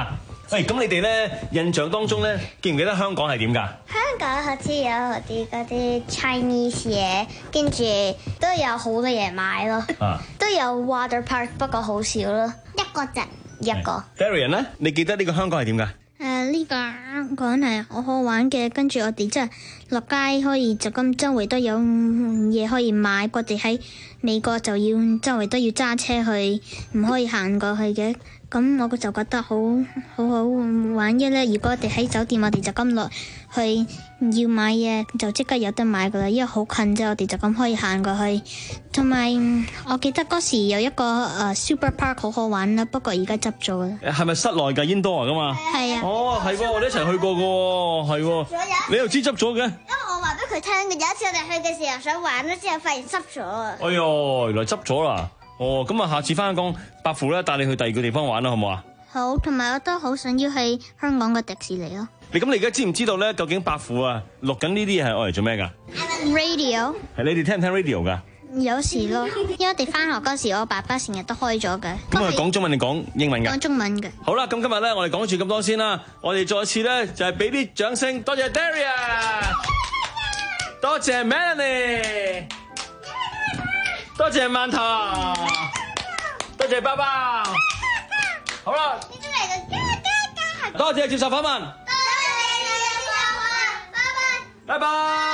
喂，咁你哋咧印象當中咧，記唔記得香港係點㗎？ 香港好似有啲嗰啲 Chinese 嘢，跟住都有好多嘢買咯。啊，都有 water park， 不過好少咯，一個啫，一個。 Darian 咧，你記得呢個香港係點㗎？ 誒呢個香港係好好玩嘅，跟住我哋真係落街可以就咁周圍都有嘢可以買，我哋喺美國就要周圍都要揸車去，唔可以行過去嘅。咁我就覺得好好好玩嘅咧。如果我哋喺酒店，我哋就咁落去要買嘢就即刻有得買噶啦，因為好近啫，我哋就咁可以行過去。同埋我記得嗰時有一個誒、uh, Super Park 好好玩啦，不過而家執咗啦。 係咪室內㗎 indoor 㗎嘛？ 係啊。 哦，係喎，我哋一齊去過㗎喎，係喎。你又知執咗嘅？ 因為我話俾佢聽嘅，有一次我哋去嘅時候想玩咗之後發現執咗啊。 哎呦，原來執咗啦！哦，咁啊，下次翻香港，伯父咧帶你去第二個地方玩啦，好唔好啊？ 好，同埋我都好想要去香港嘅迪士尼咯。 你咁你而家知唔知道咧？究竟伯父啊錄緊呢啲嘢係愛嚟做咩㗎 ？Radio 係你哋聽唔聽 radio 㗎？ 有時咯，因為我哋翻學嗰時，我爸爸成日都開咗嘅。 咁啊，講中文定講英文㗎？ 講中文嘅。 好啦，咁今日咧，我哋講住咁多先啦。我哋再次咧就係俾啲掌聲，多謝 Darian， 多謝 Melanie， 多謝饅頭，多謝爸爸。好啦，多謝接受訪問，多謝接受訪問，拜拜，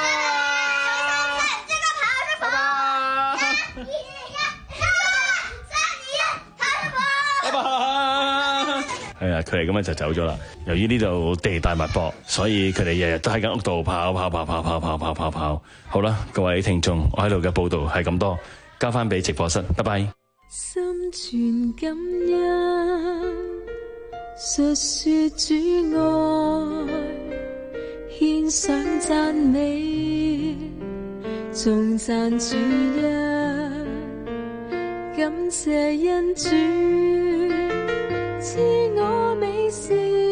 即刻跑出房，一、二、一，三、二、一，跑出房，拜拜。係啊，佢哋咁樣就走咗啦。由於呢度地大物博，所以佢哋日日都喺間屋度跑跑跑跑跑跑跑跑跑。好啦，各位聽眾，我喺度嘅報道係咁多，交翻俾直播室，拜拜。 心存感恩，述說主愛，獻上讚美，頌讚主恩，感謝恩主賜我美事，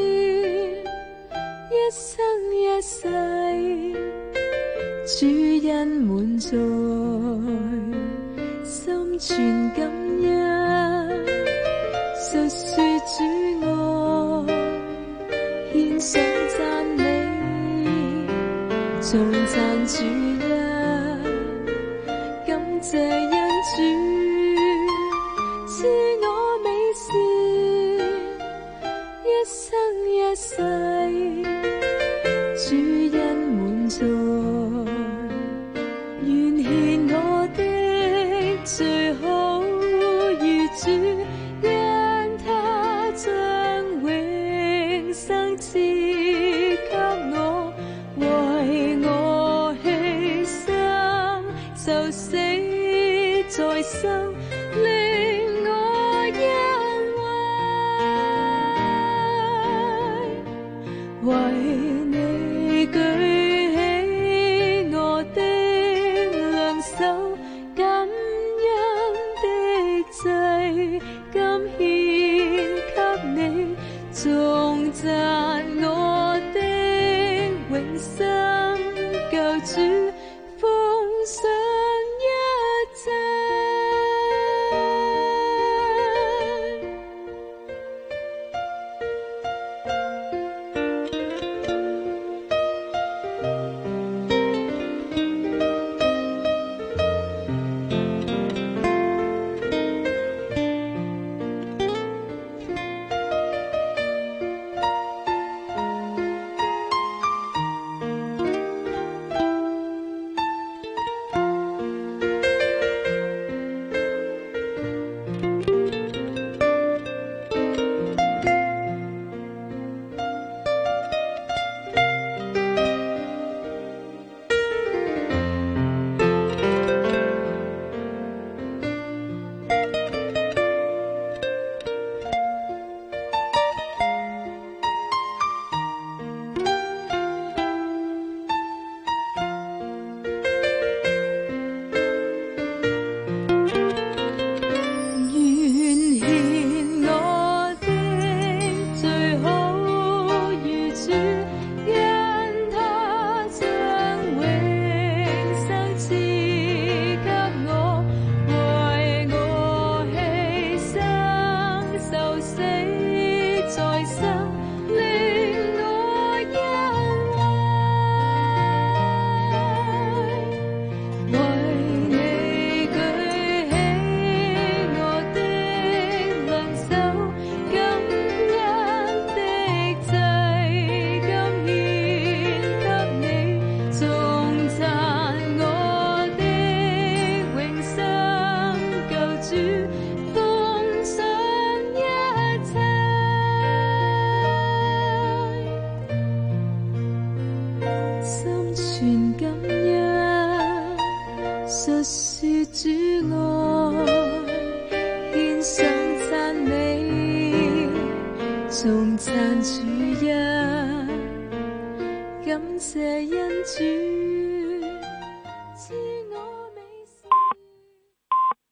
一生一世主恩滿載，心存感恩，述說主愛，獻上讚美，頌讚主恩，感謝恩主賜我美事，一生一世主恩滿載，願獻我的最好與主，因他將永生賜給我，為我犧牲，就死在生，令我欣慰，為你舉起我的兩手，感恩的祭，今獻給你，頌讚我的永生救主，奉上一切。 這一